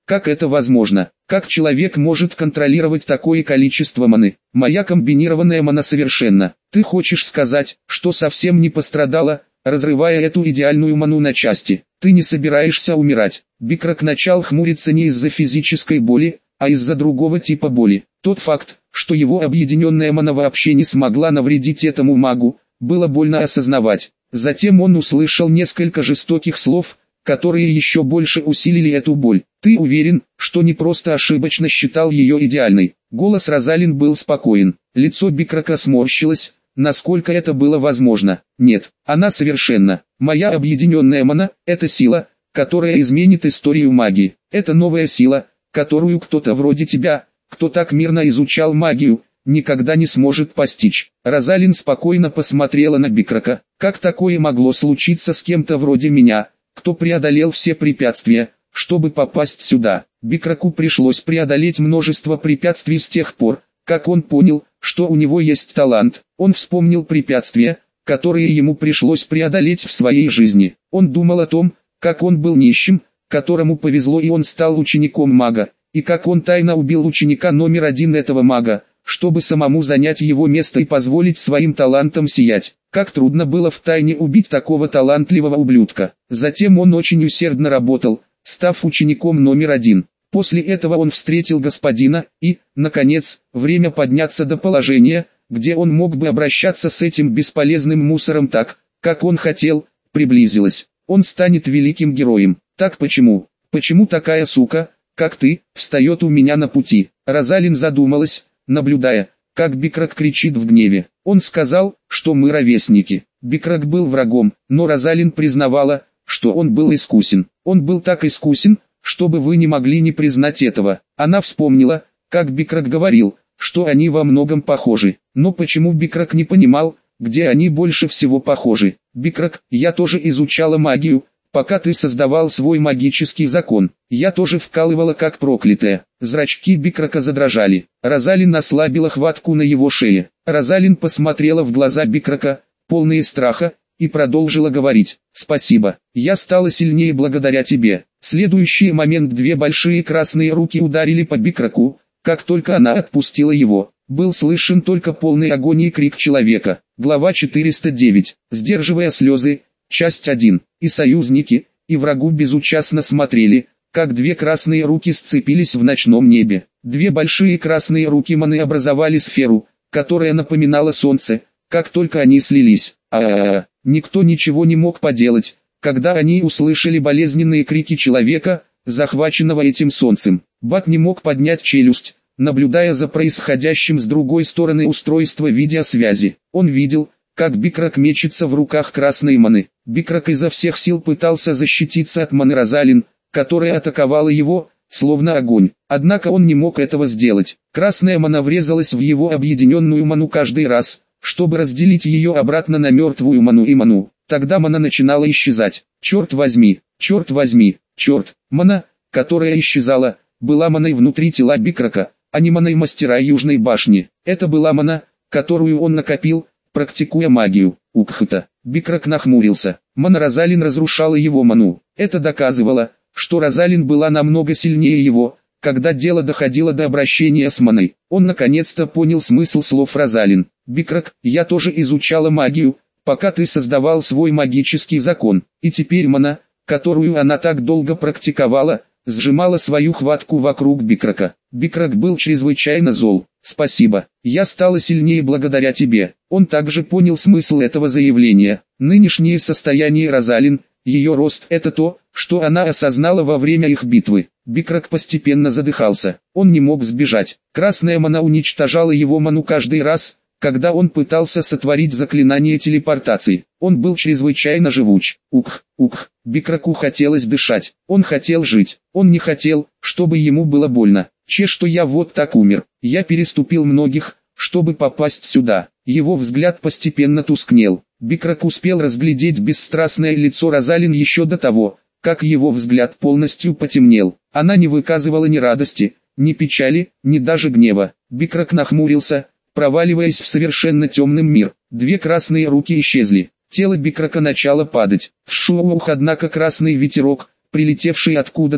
Speaker 1: Как это возможно? Как человек может контролировать такое количество маны? Моя комбинированная мана совершенна. Ты хочешь сказать, что совсем не пострадала, разрывая эту идеальную ману на части? Ты не собираешься умирать. Бикрак начал хмуриться не из-за физической боли, а из-за другого типа боли. Тот факт, что его объединенная мана вообще не смогла навредить этому магу, было больно осознавать. Затем он услышал несколько жестоких слов, которые еще больше усилили эту боль. «Ты уверен, что не просто ошибочно считал ее идеальной?» Голос Розалин был спокоен. Лицо Бикрака сморщилось, насколько это было возможно. «Нет, она совершенна. Моя объединенная мана – это сила, которая изменит историю магии. Это новая сила, которую кто-то вроде тебя, кто так мирно изучал магию, никогда не сможет постичь». Розалин спокойно посмотрела на Бикрака. «Как такое могло случиться с кем-то вроде меня, кто преодолел все препятствия, чтобы попасть сюда?» Бикраку пришлось преодолеть множество препятствий с тех пор, как он понял, что у него есть талант. Он вспомнил препятствия, которые ему пришлось преодолеть в своей жизни. Он думал о том, как он был нищим, которому повезло и он стал учеником мага, и как он тайно убил ученика номер один этого мага, чтобы самому занять его место и позволить своим талантам сиять. Как трудно было втайне убить такого талантливого ублюдка. Затем он очень усердно работал, став учеником номер один. После этого он встретил господина, и, наконец, время подняться до положения, где он мог бы обращаться с этим бесполезным мусором так, как он хотел, приблизилось. Он станет великим героем. Так почему? Почему такая сука, как ты, встает у меня на пути? Розалин задумалась, наблюдая, как Бикрак кричит в гневе. Он сказал, что мы ровесники. Бикрак был врагом, но Розалин признавала, что он был искусен. Он был так искусен, чтобы вы не могли не признать этого. Она вспомнила, как Бикрак говорил, что они во многом похожи. Но почему Бикрак не понимал, где они больше всего похожи? Бикрак, я тоже изучала магию, пока ты создавал свой магический закон. Я тоже вкалывала как проклятая. Зрачки Бикрака задрожали. Розалин ослабила хватку на его шее. Розалин посмотрела в глаза Бикрака, полные страха, и продолжила говорить: «Спасибо, я стала сильнее благодаря тебе». В следующий момент две большие красные руки ударили по Бикраку. Как только она отпустила его, был слышен только полный агонии крик человека. Глава четыреста девять. Сдерживая слезы. Часть один. И союзники, и врагу безучастно смотрели, как две красные руки сцепились в ночном небе. Две большие красные руки маны образовали сферу, которая напоминала солнце. Как только они слились, а-а-а, никто ничего не мог поделать, когда они услышали болезненные крики человека, захваченного этим солнцем. Бак не мог поднять челюсть, наблюдая за происходящим с другой стороны устройства видеосвязи. Он видел, как Бикрак мечется в руках красной маны. Бикрак изо всех сил пытался защититься от маны Розалин, которая атаковала его, словно огонь. Однако он не мог этого сделать. Красная мана врезалась в его объединенную ману каждый раз, чтобы разделить ее обратно на мертвую ману и ману. Тогда мана начинала исчезать. Черт возьми, черт возьми, черт. Мана, которая исчезала, была маной внутри тела Бикрака, а не маной мастера Южной башни. Это была мана, которую он накопил, практикуя магию. Укхта. Бикрак нахмурился. Мана Розалин разрушала его ману. Это доказывало, что Розалин была намного сильнее его, когда дело доходило до обращения с маной. Он наконец-то понял смысл слов Розалин. «Бикрак, я тоже изучала магию, пока ты создавал свой магический закон, и теперь мана, которую она так долго практиковала, сжимала свою хватку вокруг Бикрака». Бикрак был чрезвычайно зол. «Спасибо, я стала сильнее благодаря тебе». Он также понял смысл этого заявления. Нынешнее состояние Розалин, ее рост — это то, что она осознала во время их битвы. Бикрак постепенно задыхался. Он не мог сбежать. Красная мана уничтожала его ману каждый раз, когда он пытался сотворить заклинание телепортации. Он был чрезвычайно живуч. Ух, ух, Бикраку хотелось дышать. Он хотел жить. Он не хотел, чтобы ему было больно. Че, что я вот так умер. Я переступил многих, чтобы попасть сюда. Его взгляд постепенно тускнел. Бикрак успел разглядеть бесстрастное лицо Розалин еще до того, как его взгляд полностью потемнел. Она не выказывала ни радости, ни печали, ни даже гнева. Бикрак нахмурился, проваливаясь в совершенно темный мир. Две красные руки исчезли. Тело Бикрака начало падать. Вшух, однако красный ветерок, прилетевший откуда-то,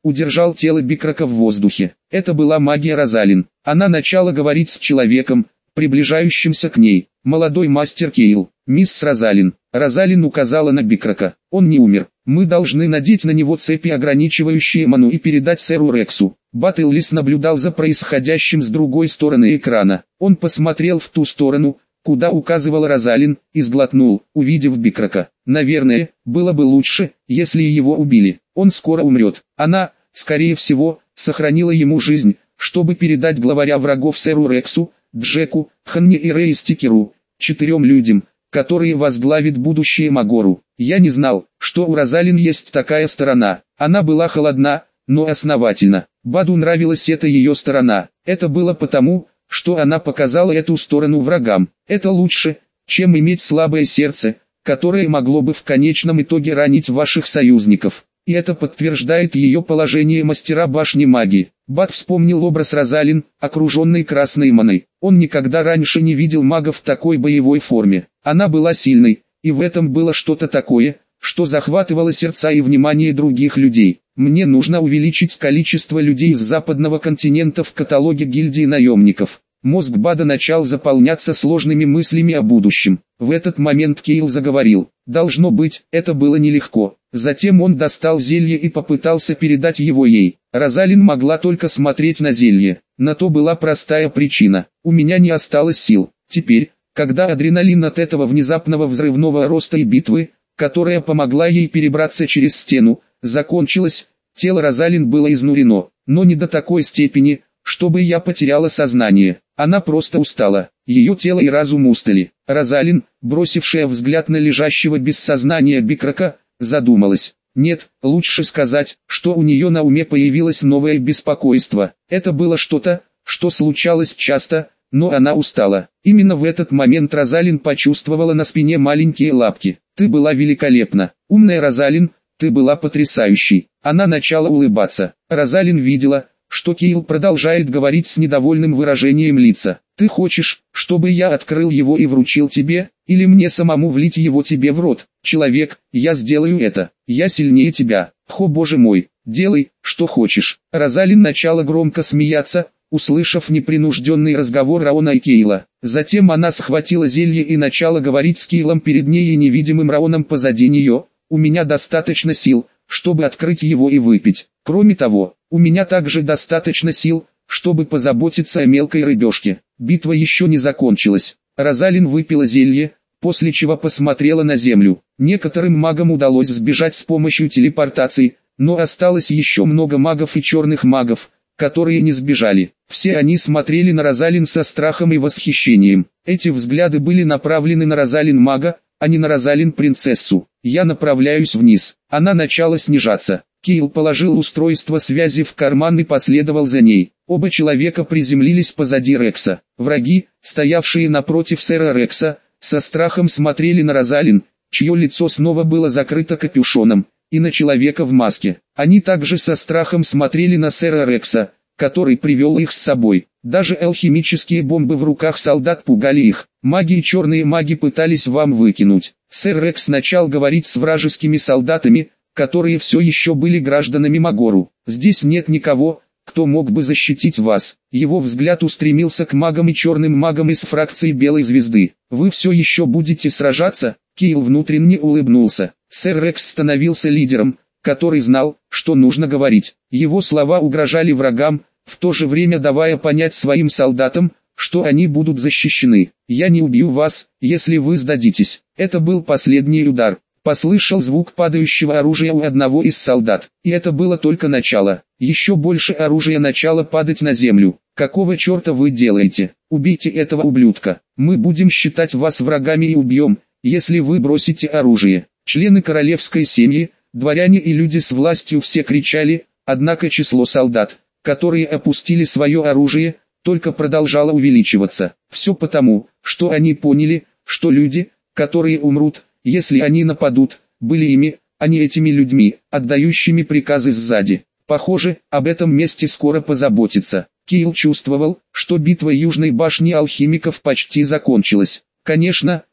Speaker 1: удержал тело Бикрака в воздухе. Это была магия Розалин. Она начала говорить с человеком, приближающимся к ней. «Молодой мастер Кейл, мисс Розалин». Розалин указала на Бикрака. «Он не умер. Мы должны надеть на него цепи, ограничивающие ману, и передать сэру Рексу». Баттллис наблюдал за происходящим с другой стороны экрана. Он посмотрел в ту сторону, куда указывал Розалин, и сглотнул, увидев Бикрака. Наверное, было бы лучше, если его убили. Он скоро умрет. Она, скорее всего, сохранила ему жизнь, чтобы передать главаря врагов сэру Рексу, Джеку, Ханне и Рейстикеру, четырем людям, которые возглавят будущее Магору. Я не знал, что у Розалин есть такая сторона. Она была холодна, но основательна. Баду нравилась эта ее сторона. Это было потому, что она показала эту сторону врагам. Это лучше, чем иметь слабое сердце, которое могло бы в конечном итоге ранить ваших союзников. И это подтверждает ее положение мастера башни магии. Бад вспомнил образ Розалин, окруженной красной маной. Он никогда раньше не видел мага в такой боевой форме. Она была сильной, и в этом было что-то такое, что захватывало сердца и внимание других людей. Мне нужно увеличить количество людей с западного континента в каталоге гильдии наемников. Мозг Бада начал заполняться сложными мыслями о будущем. В этот момент Кейл заговорил. Должно быть, это было нелегко. Затем он достал зелье и попытался передать его ей. Розалин могла только смотреть на зелье. На то была простая причина. У меня не осталось сил. Теперь, когда адреналин от этого внезапного взрывного роста и битвы, которая помогла ей перебраться через стену, закончилась, тело Розалин было изнурено, но не до такой степени, чтобы я потеряла сознание. Она просто устала. Ее тело и разум устали. Розалин, бросившая взгляд на лежащего без сознания Бикрака, задумалась. Нет, лучше сказать, что у нее на уме появилось новое беспокойство. Это было что-то, что случалось часто, но она устала. Именно в этот момент Розалин почувствовала на спине маленькие лапки. «Ты была великолепна. Умная Розалин, ты была потрясающей». Она начала улыбаться. Розалин видела, что Кейл продолжает говорить с недовольным выражением лица. «Ты хочешь, чтобы я открыл его и вручил тебе, или мне самому влить его тебе в рот? Человек, я сделаю это. Я сильнее тебя. Хо, боже мой, делай, что хочешь». Розалин начала громко смеяться, услышав непринужденный разговор Раона и Кейла. Затем она схватила зелье и начала говорить с Кейлом перед ней и невидимым Раоном позади нее. «У меня достаточно сил, чтобы открыть его и выпить. Кроме того, у меня также достаточно сил, чтобы позаботиться о мелкой рыбешке». Битва еще не закончилась. Розалин выпила зелье, после чего посмотрела на землю. Некоторым магам удалось сбежать с помощью телепортации, но осталось еще много магов и черных магов, которые не сбежали. Все они смотрели на Розалин со страхом и восхищением. Эти взгляды были направлены на Розалин мага, а не на Розалин принцессу. «Я направляюсь вниз». Она начала снижаться. Кейл положил устройство связи в карман и последовал за ней. Оба человека приземлились позади Рекса. Враги, стоявшие напротив сэра Рекса, со страхом смотрели на Розалин, чье лицо снова было закрыто капюшоном, и на человека в маске. Они также со страхом смотрели на сэра Рекса, который привел их с собой. Даже алхимические бомбы в руках солдат пугали их. Маги и черные маги пытались вам выкинуть. Сэр Рекс начал говорить с вражескими солдатами, которые все еще были гражданами Магору. «Здесь нет никого, кто мог бы защитить вас». Его взгляд устремился к магам и черным магам из фракции Белой Звезды. «Вы все еще будете сражаться?» Кейл внутренне улыбнулся. Сэр Рекс становился лидером, который знал, что нужно говорить. Его слова угрожали врагам, в то же время давая понять своим солдатам, что они будут защищены. «Я не убью вас, если вы сдадитесь». Это был последний удар. Послышал звук падающего оружия у одного из солдат. И это было только начало. Еще больше оружия начало падать на землю. «Какого черта вы делаете? Убейте этого ублюдка. Мы будем считать вас врагами и убьем, если вы бросите оружие». Члены королевской семьи, дворяне и люди с властью все кричали, однако число солдат, которые опустили свое оружие, только продолжало увеличиваться. Все потому, что они поняли, что люди, которые умрут, если они нападут, были ими, а не этими людьми, отдающими приказы сзади. Похоже, об этом месте скоро позаботятся. Кейл чувствовал, что битва Южной башни алхимиков почти закончилась. Конечно,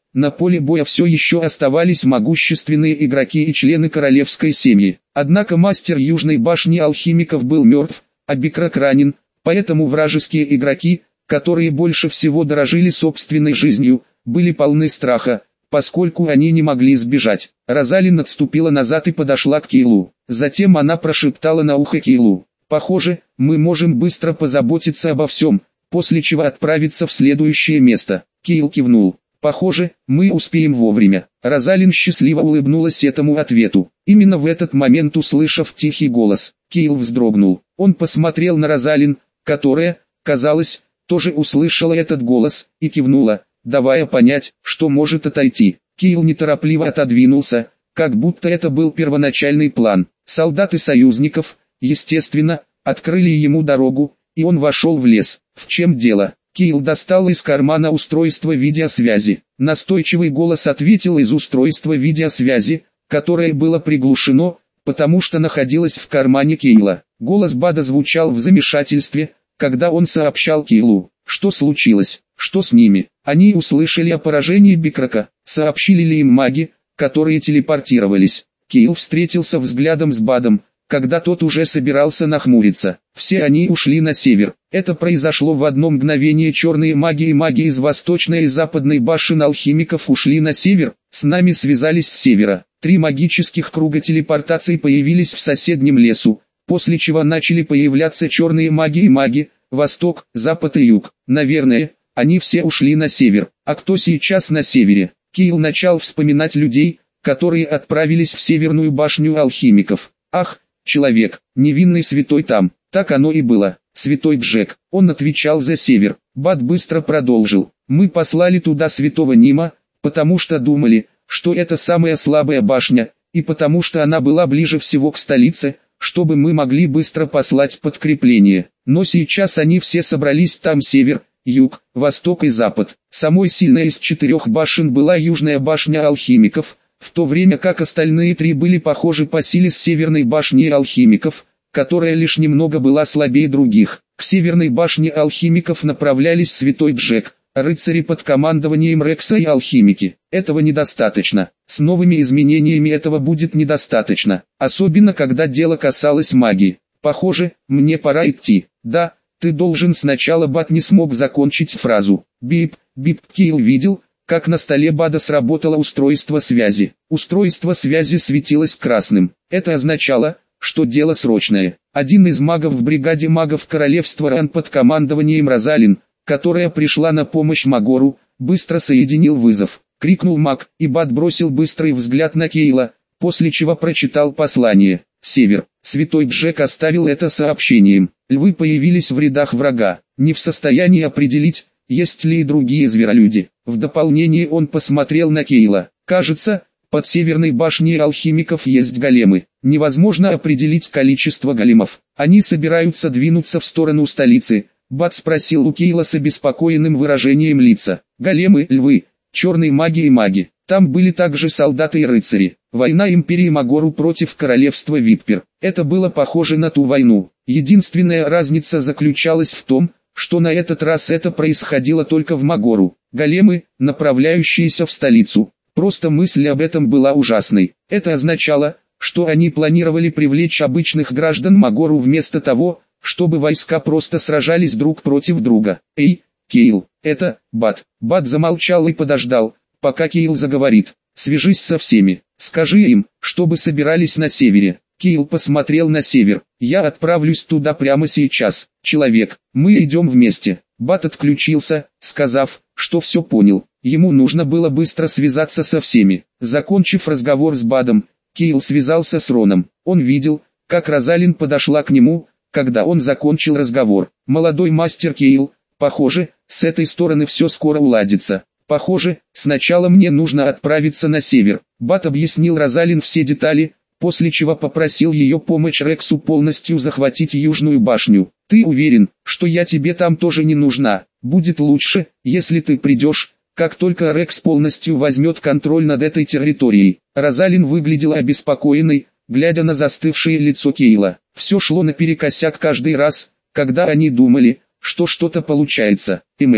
Speaker 1: на поле боя все еще оставались могущественные игроки и члены королевской семьи. Однако мастер Южной башни алхимиков был мертв, а Бикрак ранен, поэтому вражеские игроки, которые больше всего дорожили собственной жизнью, были полны страха, поскольку они не могли сбежать. Розалин отступила назад и подошла к Кейлу. Затем она прошептала на ухо Кейлу: «Похоже, мы можем быстро позаботиться обо всем, после чего отправиться в следующее место». Кейл кивнул. «Похоже, мы успеем вовремя». Розалин счастливо улыбнулась этому ответу. Именно в этот момент, услышав тихий голос, Кейл вздрогнул. Он посмотрел на Розалин, которая, казалось, тоже услышала этот голос, и кивнула, давая понять, что может отойти. Кейл неторопливо отодвинулся, как будто это был первоначальный план. Солдаты союзников, естественно, открыли ему дорогу, и он вошел в лес. В чем дело? Кейл достал из кармана устройство видеосвязи. Настойчивый голос ответил из устройства видеосвязи, которое было приглушено, потому что находилось в кармане Кейла. Голос Бада звучал в замешательстве, когда он сообщал Кейлу, что случилось, что с ними. Они услышали о поражении Бикрака, сообщили ли им маги, которые телепортировались. Кейл встретился взглядом с Бадом, когда тот уже собирался нахмуриться. Все они ушли на север. Это произошло в одно мгновение. Черные маги и маги из восточной и западной башен алхимиков ушли на север, с нами связались с севера. Три магических круга телепортации появились в соседнем лесу, после чего начали появляться черные маги и маги, восток, запад и юг. Наверное, они все ушли на север. А кто сейчас на севере? Кейл начал вспоминать людей, которые отправились в северную башню алхимиков. Ах, человек, невинный святой там. Так оно и было. Святой Джек. Он отвечал за север. Бад быстро продолжил. Мы послали туда святого Нима, потому что думали, что это самая слабая башня, и потому что она была ближе всего к столице, чтобы мы могли быстро послать подкрепление. Но сейчас они все собрались там: север, юг, восток и запад. Самой сильной из четырех башен была южная башня алхимиков, в то время как остальные три были похожи по силе с северной башней алхимиков, которая лишь немного была слабее других. К северной башне алхимиков направлялись святой Джек, рыцари под командованием Рекса и алхимики. Этого недостаточно. С новыми изменениями этого будет недостаточно, особенно когда дело касалось магии. Похоже, мне пора идти. Да, ты должен сначала. Бад не смог закончить фразу. Бип, бип. Кейл видел, как на столе Бада сработало устройство связи. Устройство связи светилось красным. Это означало, что дело срочное. Один из магов в бригаде магов королевства Ран под командованием Розалин, которая пришла на помощь Магору, быстро соединил вызов. Крикнул маг, и Бад бросил быстрый взгляд на Кейла, после чего прочитал послание. Север. Святой Джек оставил это сообщением. Львы появились в рядах врага. Не в состоянии определить, есть ли и другие зверолюди. В дополнение он посмотрел на Кейла. Кажется, под северной башней алхимиков есть големы. Невозможно определить количество големов. Они собираются двинуться в сторону столицы. Бад спросил у Кейла с обеспокоенным выражением лица. Големы, львы, черные маги и маги. Там были также солдаты и рыцари. Война Империи Магору против королевства Виппер. Это было похоже на ту войну. Единственная разница заключалась в том, что на этот раз это происходило только в Магору. Големы, направляющиеся в столицу. Просто мысль об этом была ужасной. Это означало, что они планировали привлечь обычных граждан Магору вместо того, чтобы войска просто сражались друг против друга. Эй, Кейл, это, Бад. Бад замолчал и подождал, пока Кейл заговорит. Свяжись со всеми, скажи им, чтобы собирались на севере. Кейл посмотрел на север. Я отправлюсь туда прямо сейчас. Человек, мы идем вместе. Бад отключился, сказав, что все понял. Ему нужно было быстро связаться со всеми. Закончив разговор с Бадом, Кейл связался с Роном. Он видел, как Розалин подошла к нему, когда он закончил разговор. Молодой мастер Кейл, похоже, с этой стороны все скоро уладится. Похоже, сначала мне нужно отправиться на север. Бад объяснил Розалин все детали, после чего попросил ее помочь Рексу полностью захватить Южную башню. Ты уверен, что я тебе там тоже не нужна? Будет лучше, если ты придешь, как только Рекс полностью возьмет контроль над этой территорией. Розалин выглядела обеспокоенной, глядя на застывшее лицо Кейла. Все шло наперекосяк каждый раз, когда они думали, что что-то получается. ММ.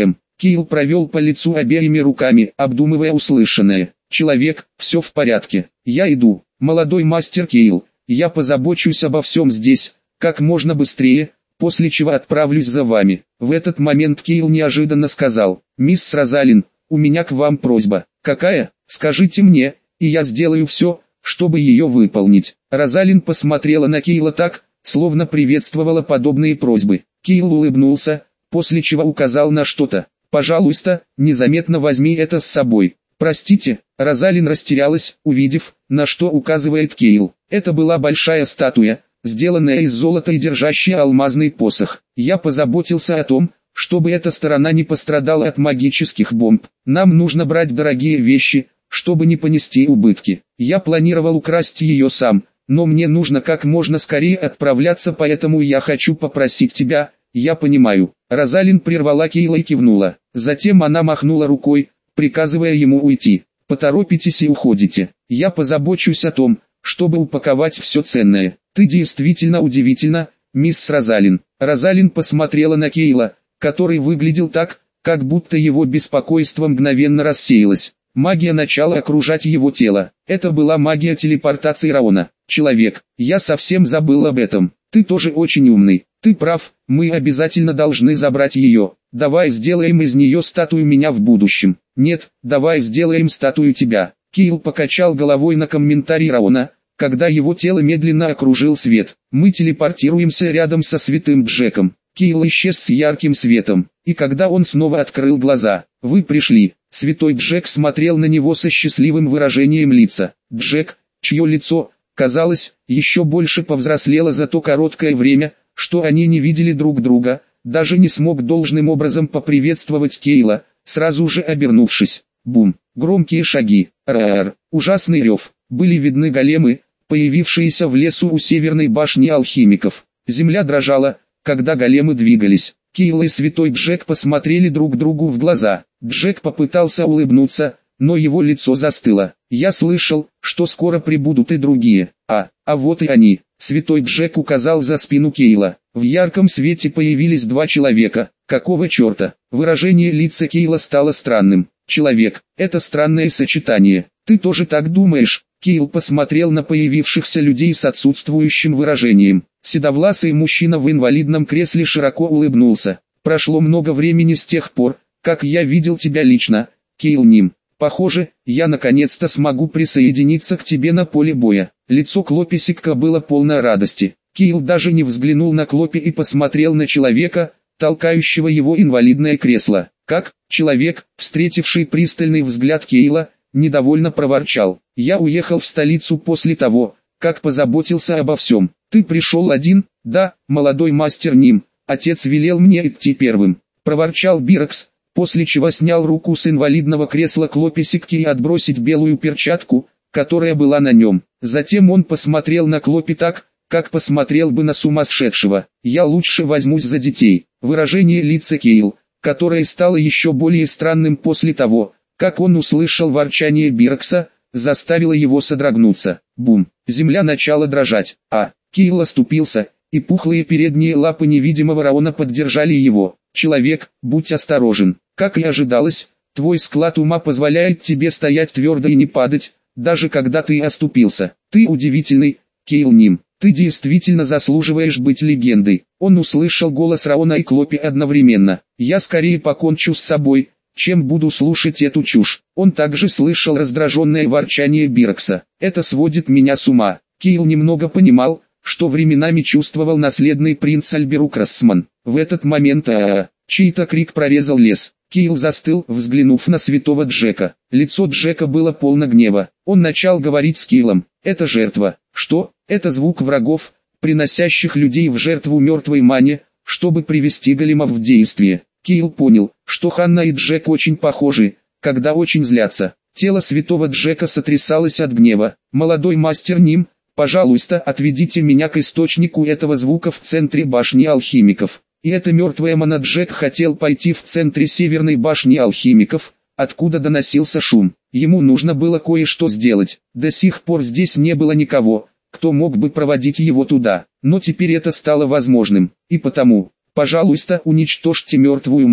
Speaker 1: Кейл провел по лицу обеими руками, обдумывая услышанное. «Человек, все в порядке. Я иду. Молодой мастер Кейл, я позабочусь обо всем здесь, как можно быстрее, после чего отправлюсь за вами». В этот момент Кейл неожиданно сказал: «Мисс Розалин, у меня к вам просьба». «Какая? Скажите мне, и я сделаю все, чтобы ее выполнить». Розалин посмотрела на Кейла так, словно приветствовала подобные просьбы. Кейл улыбнулся, после чего указал на что-то. «Пожалуйста, незаметно возьми это с собой». «Простите», Розалин растерялась, увидев, на что указывает Кейл. Это была большая статуя, сделанная из золота и держащая алмазный посох. «Я позаботился о том, чтобы эта сторона не пострадала от магических бомб. Нам нужно брать дорогие вещи, чтобы не понести убытки. Я планировал украсть ее сам, но мне нужно как можно скорее отправляться, поэтому я хочу попросить тебя». «Я понимаю». Розалин прервала Кейла и кивнула. Затем она махнула рукой, приказывая ему уйти. «Поторопитесь и уходите. Я позабочусь о том, чтобы упаковать все ценное». «Ты действительно удивительна, мисс Розалин». Розалин посмотрела на Кейла, который выглядел так, как будто его беспокойство мгновенно рассеялось. Магия начала окружать его тело. Это была магия телепортации Раона. «Человек, я совсем забыл об этом. Ты тоже очень умный. Ты прав, мы обязательно должны забрать ее. Давай сделаем из нее статую меня в будущем». «Нет, давай сделаем статую тебя». Кейл покачал головой на комментарий Раона, когда его тело медленно окружил свет. «Мы телепортируемся рядом со святым Джеком». Кейл исчез с ярким светом, и когда он снова открыл глаза: «Вы пришли». Святой Джек смотрел на него со счастливым выражением лица. Джек, чье лицо, казалось, еще больше повзрослело за то короткое время, что они не видели друг друга, даже не смог должным образом поприветствовать Кейла, сразу же обернувшись. Бум! Громкие шаги, рар, ужасный рев. Были видны големы, появившиеся в лесу у северной башни алхимиков. Земля дрожала, когда големы двигались. Кейл и Святой Джек посмотрели друг другу в глаза. Джек попытался улыбнуться, но его лицо застыло. «Я слышал, что скоро прибудут и другие. А, а вот и они». Святой Джек указал за спину Кейла. В ярком свете появились два человека. «Какого черта?» Выражение лица Кейла стало странным. «Человек, это странное сочетание. Ты тоже так думаешь?» Кейл посмотрел на появившихся людей с отсутствующим выражением. Седовласый мужчина в инвалидном кресле широко улыбнулся. «Прошло много времени с тех пор, как я видел тебя лично, Кейл Ним. Похоже, я наконец-то смогу присоединиться к тебе на поле боя». Лицо Клописика было полно радости. Кейл даже не взглянул на Клопи и посмотрел на человека, толкающего его инвалидное кресло. Как человек, встретивший пристальный взгляд Кейла, недовольно проворчал: «Я уехал в столицу после того, как позаботился обо всем. Ты пришел один?» «Да, молодой мастер Ним, отец велел мне идти первым», — проворчал Бирокс, после чего снял руку с инвалидного кресла Клописикки и отбросить белую перчатку, которая была на нем. Затем он посмотрел на Клопи так, как посмотрел бы на сумасшедшего. «Я лучше возьмусь за детей». Выражение лица Кейл, которое стало еще более странным после того, как он услышал ворчание Бирокса, заставило его содрогнуться. Бум! Земля начала дрожать, а Кейл оступился, и пухлые передние лапы невидимого Раона поддержали его. «Человек, будь осторожен. Как и ожидалось, твой склад ума позволяет тебе стоять твердо и не падать, даже когда ты оступился. Ты удивительный, Кейл Ним. Ты действительно заслуживаешь быть легендой». Он услышал голос Раона и Клопи одновременно. «Я скорее покончу с собой, чем буду слушать эту чушь». Он также слышал раздраженное ворчание Бирокса. «Это сводит меня с ума». Кейл немного понимал, что временами чувствовал наследный принц Альберук Рассман. В этот момент а чей-то крик прорезал лес. Кейл застыл, взглянув на святого Джека. Лицо Джека было полно гнева. Он начал говорить с Кейлом. «Это жертва». «Что?» «Это звук врагов, приносящих людей в жертву мертвой мане, чтобы привести големов в действие». Кейл понял, что Ханна и Джек очень похожи, когда очень злятся. Тело святого Джека сотрясалось от гнева. «Молодой мастер Ним, пожалуйста, отведите меня к источнику этого звука в центре башни алхимиков». И эта мертвая мана. Джек хотел пойти в центре северной башни алхимиков, откуда доносился шум. Ему нужно было кое-что сделать. До сих пор здесь не было никого, кто мог бы проводить его туда. Но теперь это стало возможным. И потому, пожалуйста, уничтожьте мертвую ману.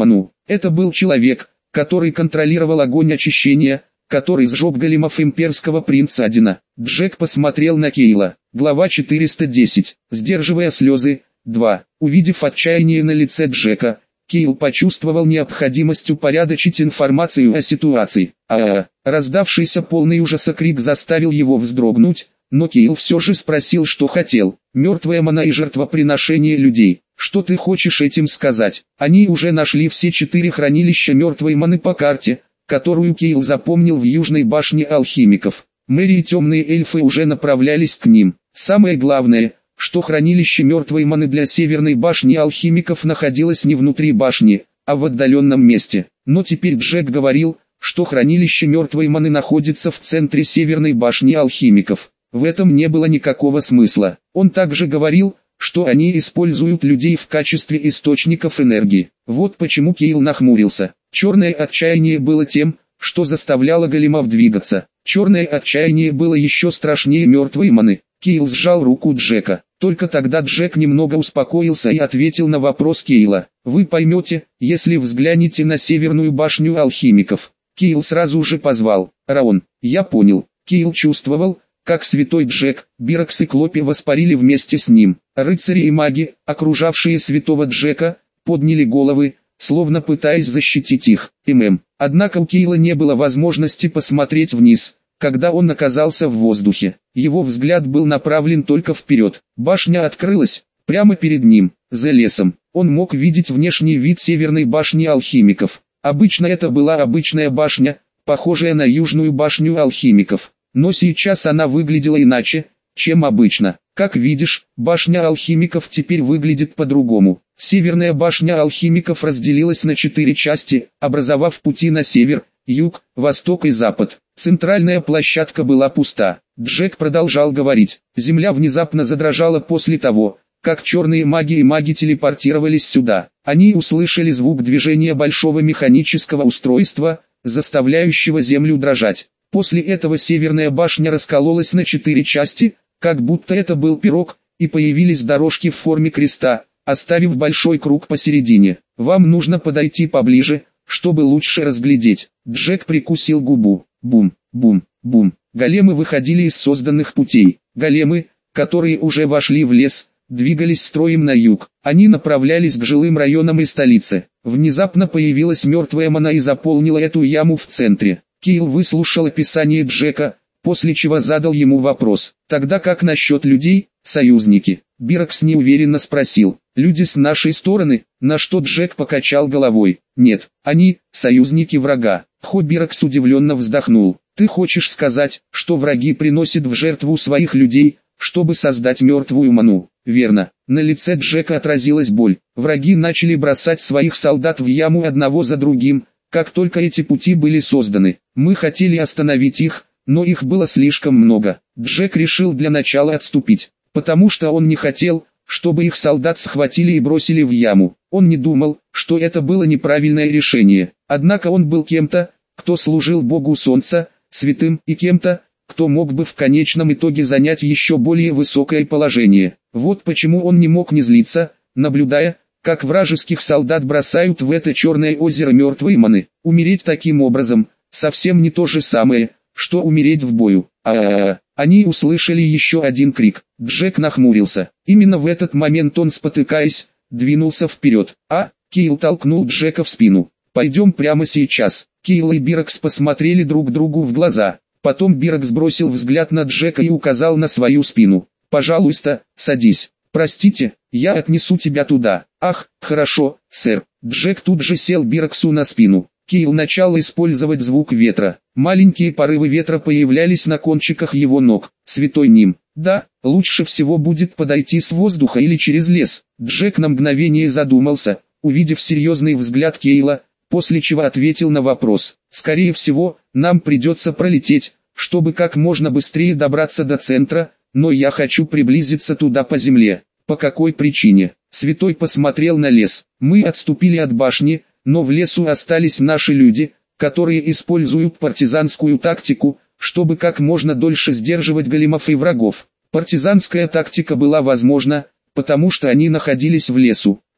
Speaker 1: Это был человек, который контролировал огонь очищения, который сжег големов имперского принца Адина. Джек посмотрел на Кейла. Глава четыреста десять. Сдерживая слезы. два. Увидев отчаяние на лице Джека, Кейл почувствовал необходимость упорядочить информацию о ситуации. А-а-а. Раздавшийся полный ужаса крик заставил его вздрогнуть, но Кейл все же спросил, что хотел. Мертвая мана и жертвоприношение людей. Что ты хочешь этим сказать? Они уже нашли все четыре хранилища мертвой маны по карте, которую Кейл запомнил в Южной башне алхимиков. Мэри и темные эльфы уже направлялись к ним. Самое главное, что хранилище мертвой маны для Северной башни алхимиков находилось не внутри башни, а в отдаленном месте. Но теперь Джек говорил, что хранилище мертвой маны находится в центре Северной башни алхимиков. В этом не было никакого смысла. Он также говорил, что они используют людей в качестве источников энергии. Вот почему Кейл нахмурился. Черное отчаяние было тем, что заставляло големов двигаться. Черное отчаяние было еще страшнее мертвой маны. Кейл сжал руку Джека. Только тогда Джек немного успокоился и ответил на вопрос Кейла. Вы поймете, если взглянете на Северную башню алхимиков. Кейл сразу же позвал. Раон. Я понял. Кейл чувствовал, как святой Джек, Бирокс и Клопи воспарили вместе с ним. Рыцари и маги, окружавшие святого Джека, подняли головы, словно пытаясь защитить их. ММ. Однако у Кейла не было возможности посмотреть вниз, когда он оказался в воздухе. Его взгляд был направлен только вперед. Башня открылась, прямо перед ним, за лесом. Он мог видеть внешний вид Северной башни алхимиков. Обычно это была обычная башня, похожая на Южную башню алхимиков. Но сейчас она выглядела иначе, чем обычно. Как видишь, башня алхимиков теперь выглядит по-другому. Северная башня алхимиков разделилась на четыре части, образовав пути на север, юг, восток и запад. Центральная площадка была пуста. Джек продолжал говорить. Земля внезапно задрожала после того, как черные маги и маги телепортировались сюда. Они услышали звук движения большого механического устройства, заставляющего землю дрожать. После этого Северная башня раскололась на четыре части, как будто это был пирог, и появились дорожки в форме креста, оставив большой круг посередине. Вам нужно подойти поближе, чтобы лучше разглядеть. Джек прикусил губу. Бум, бум, бум. Големы выходили из созданных путей. Големы, которые уже вошли в лес, двигались строем на юг. Они направлялись к жилым районам и столице. Внезапно появилась мертвая мана и заполнила эту яму в центре. Кейл выслушал описание Джека, после чего задал ему вопрос. Тогда как насчет людей, союзники? Бирокс неуверенно спросил. Люди с нашей стороны, на что Джек покачал головой. Нет, они, союзники врага. Хо Бирокс удивленно вздохнул. Ты хочешь сказать, что враги приносят в жертву своих людей, чтобы создать мертвую ману? Верно. На лице Джека отразилась боль. Враги начали бросать своих солдат в яму одного за другим, как только эти пути были созданы. Мы хотели остановить их, но их было слишком много. Джек решил для начала отступить, потому что он не хотел, чтобы их солдат схватили и бросили в яму. Он не думал, что это было неправильное решение. Однако он был кем-то, кто служил Богу Солнца, святым, и кем-то, кто мог бы в конечном итоге занять еще более высокое положение. Вот почему он не мог не злиться, наблюдая, как вражеских солдат бросают в это черное озеро мертвой маны. Умереть таким образом, совсем не то же самое, что умереть в бою. А-а-а. Они услышали еще один крик. Джек нахмурился. Именно в этот момент он, спотыкаясь, двинулся вперед. А, Кейл толкнул Джека в спину. Пойдем прямо сейчас. Кейл и Бирокс посмотрели друг другу в глаза. Потом Бирокс бросил взгляд на Джека и указал на свою спину. Пожалуйста, садись. Простите, я отнесу тебя туда. Ах, хорошо, сэр. Джек тут же сел Бироксу на спину. Кейл начал использовать звук ветра. Маленькие порывы ветра появлялись на кончиках его ног. Святой Ним. Да, лучше всего будет подойти с воздуха или через лес. Джек на мгновение задумался, увидев серьезный взгляд Кейла, после чего ответил на вопрос. Скорее всего, нам придется пролететь, чтобы как можно быстрее добраться до центра, но я хочу приблизиться туда по земле. По какой причине? Святой посмотрел на лес. Мы отступили от башни, но в лесу остались наши люди, которые используют партизанскую тактику, чтобы как можно дольше сдерживать големов и врагов. Партизанская тактика была возможна, потому что они находились в лесу.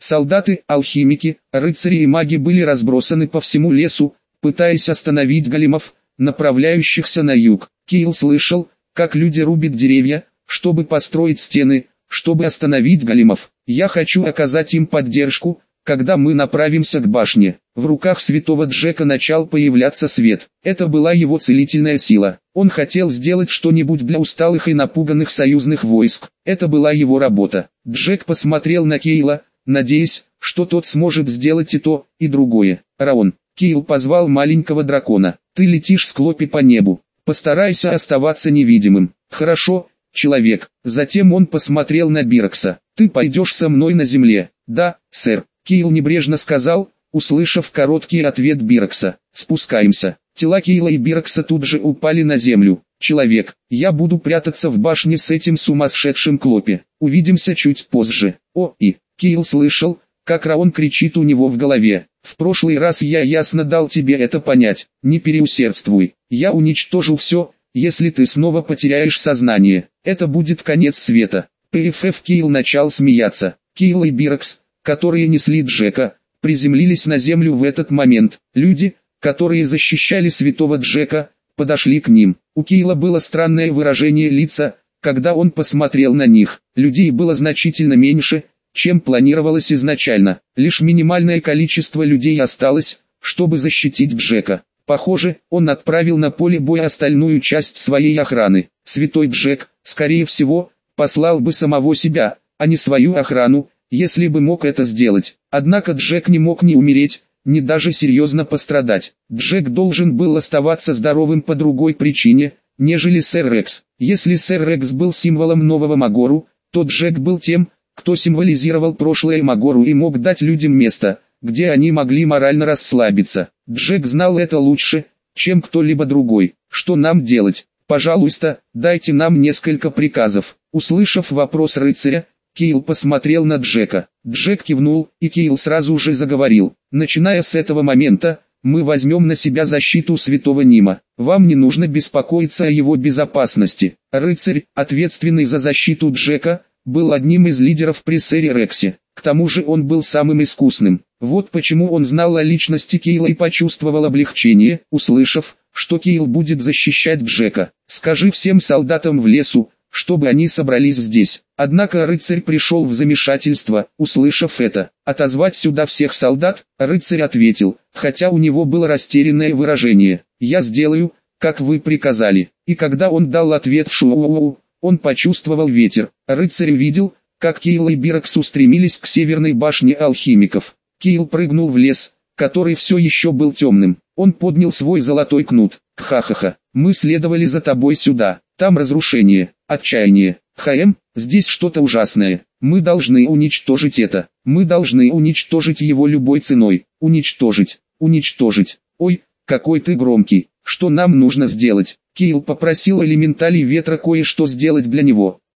Speaker 1: Солдаты, алхимики, рыцари и маги были разбросаны по всему лесу, пытаясь остановить големов, направляющихся на юг. Кайл слышал, как люди рубят деревья, чтобы построить стены, чтобы остановить големов. «Я хочу оказать им поддержку, когда мы направимся к башне». В руках святого Джека начал появляться свет. Это была его целительная сила. Он хотел сделать что-нибудь для усталых и напуганных союзных войск. Это была его работа. Джек посмотрел на Кейла, надеясь, что тот сможет сделать и то, и другое. «Раон». Кейл позвал маленького дракона. «Ты летишь с Клопи по небу. Постарайся оставаться невидимым». «Хорошо, человек». Затем он посмотрел на Бирокса. «Ты пойдешь со мной на земле?» «Да, сэр». Кейл небрежно сказал, услышав короткий ответ Бирокса. «Спускаемся». Тела Кейла и Бирокса тут же упали на землю. «Человек, я буду прятаться в башне с этим сумасшедшим Клопи. Увидимся чуть позже». О, и Кейл слышал, как Раон кричит у него в голове. «В прошлый раз я ясно дал тебе это понять. Не переусердствуй. Я уничтожу все, если ты снова потеряешь сознание. Это будет конец света». ПФФ Кейл начал смеяться. Кейл и Бирокс, которые несли Джека, приземлились на землю в этот момент. Люди, которые защищали святого Джека, подошли к ним. У Кейла было странное выражение лица, когда он посмотрел на них. Людей было значительно меньше, чем планировалось изначально. Лишь минимальное количество людей осталось, чтобы защитить Джека. Похоже, он отправил на поле боя остальную часть своей охраны. Святой Джек, скорее всего, послал бы самого себя, а не свою охрану, если бы мог это сделать. Однако Джек не мог ни умереть, ни даже серьезно пострадать. Джек должен был оставаться здоровым по другой причине, нежели сэр Рекс. Если сэр Рекс был символом нового Магору, то Джек был тем, кто символизировал прошлое Магору и мог дать людям место, где они могли морально расслабиться. Джек знал это лучше, чем кто-либо другой. «Что нам делать? Пожалуйста, дайте нам несколько приказов». Услышав вопрос рыцаря, Кейл посмотрел на Джека. Джек кивнул, и Кейл сразу же заговорил. «Начиная с этого момента, мы возьмем на себя защиту святого Нима. Вам не нужно беспокоиться о его безопасности». Рыцарь, ответственный за защиту Джека, был одним из лидеров при сэре Рексе. К тому же он был самым искусным. Вот почему он знал о личности Кейла и почувствовал облегчение, услышав, что Кейл будет защищать Джека. «Скажи всем солдатам в лесу, чтобы они собрались здесь». Однако рыцарь пришел в замешательство, услышав это. «Отозвать сюда всех солдат?» Рыцарь ответил, хотя у него было растерянное выражение. «Я сделаю, как вы приказали». И когда он дал ответ «Шоу», он почувствовал ветер. Рыцарь видел, как Кейл и Бирокс устремились к северной башне алхимиков. Кейл прыгнул в лес, который все еще был темным. Он поднял свой золотой кнут. «Ха-ха-ха, мы следовали за тобой сюда. Там разрушение, отчаяние. Хаэм, здесь что-то ужасное. Мы должны уничтожить это. Мы должны уничтожить его любой ценой. Уничтожить, уничтожить. Ой, какой ты громкий. Что нам нужно сделать?» Кейл попросил элементалей ветра кое-что сделать для него.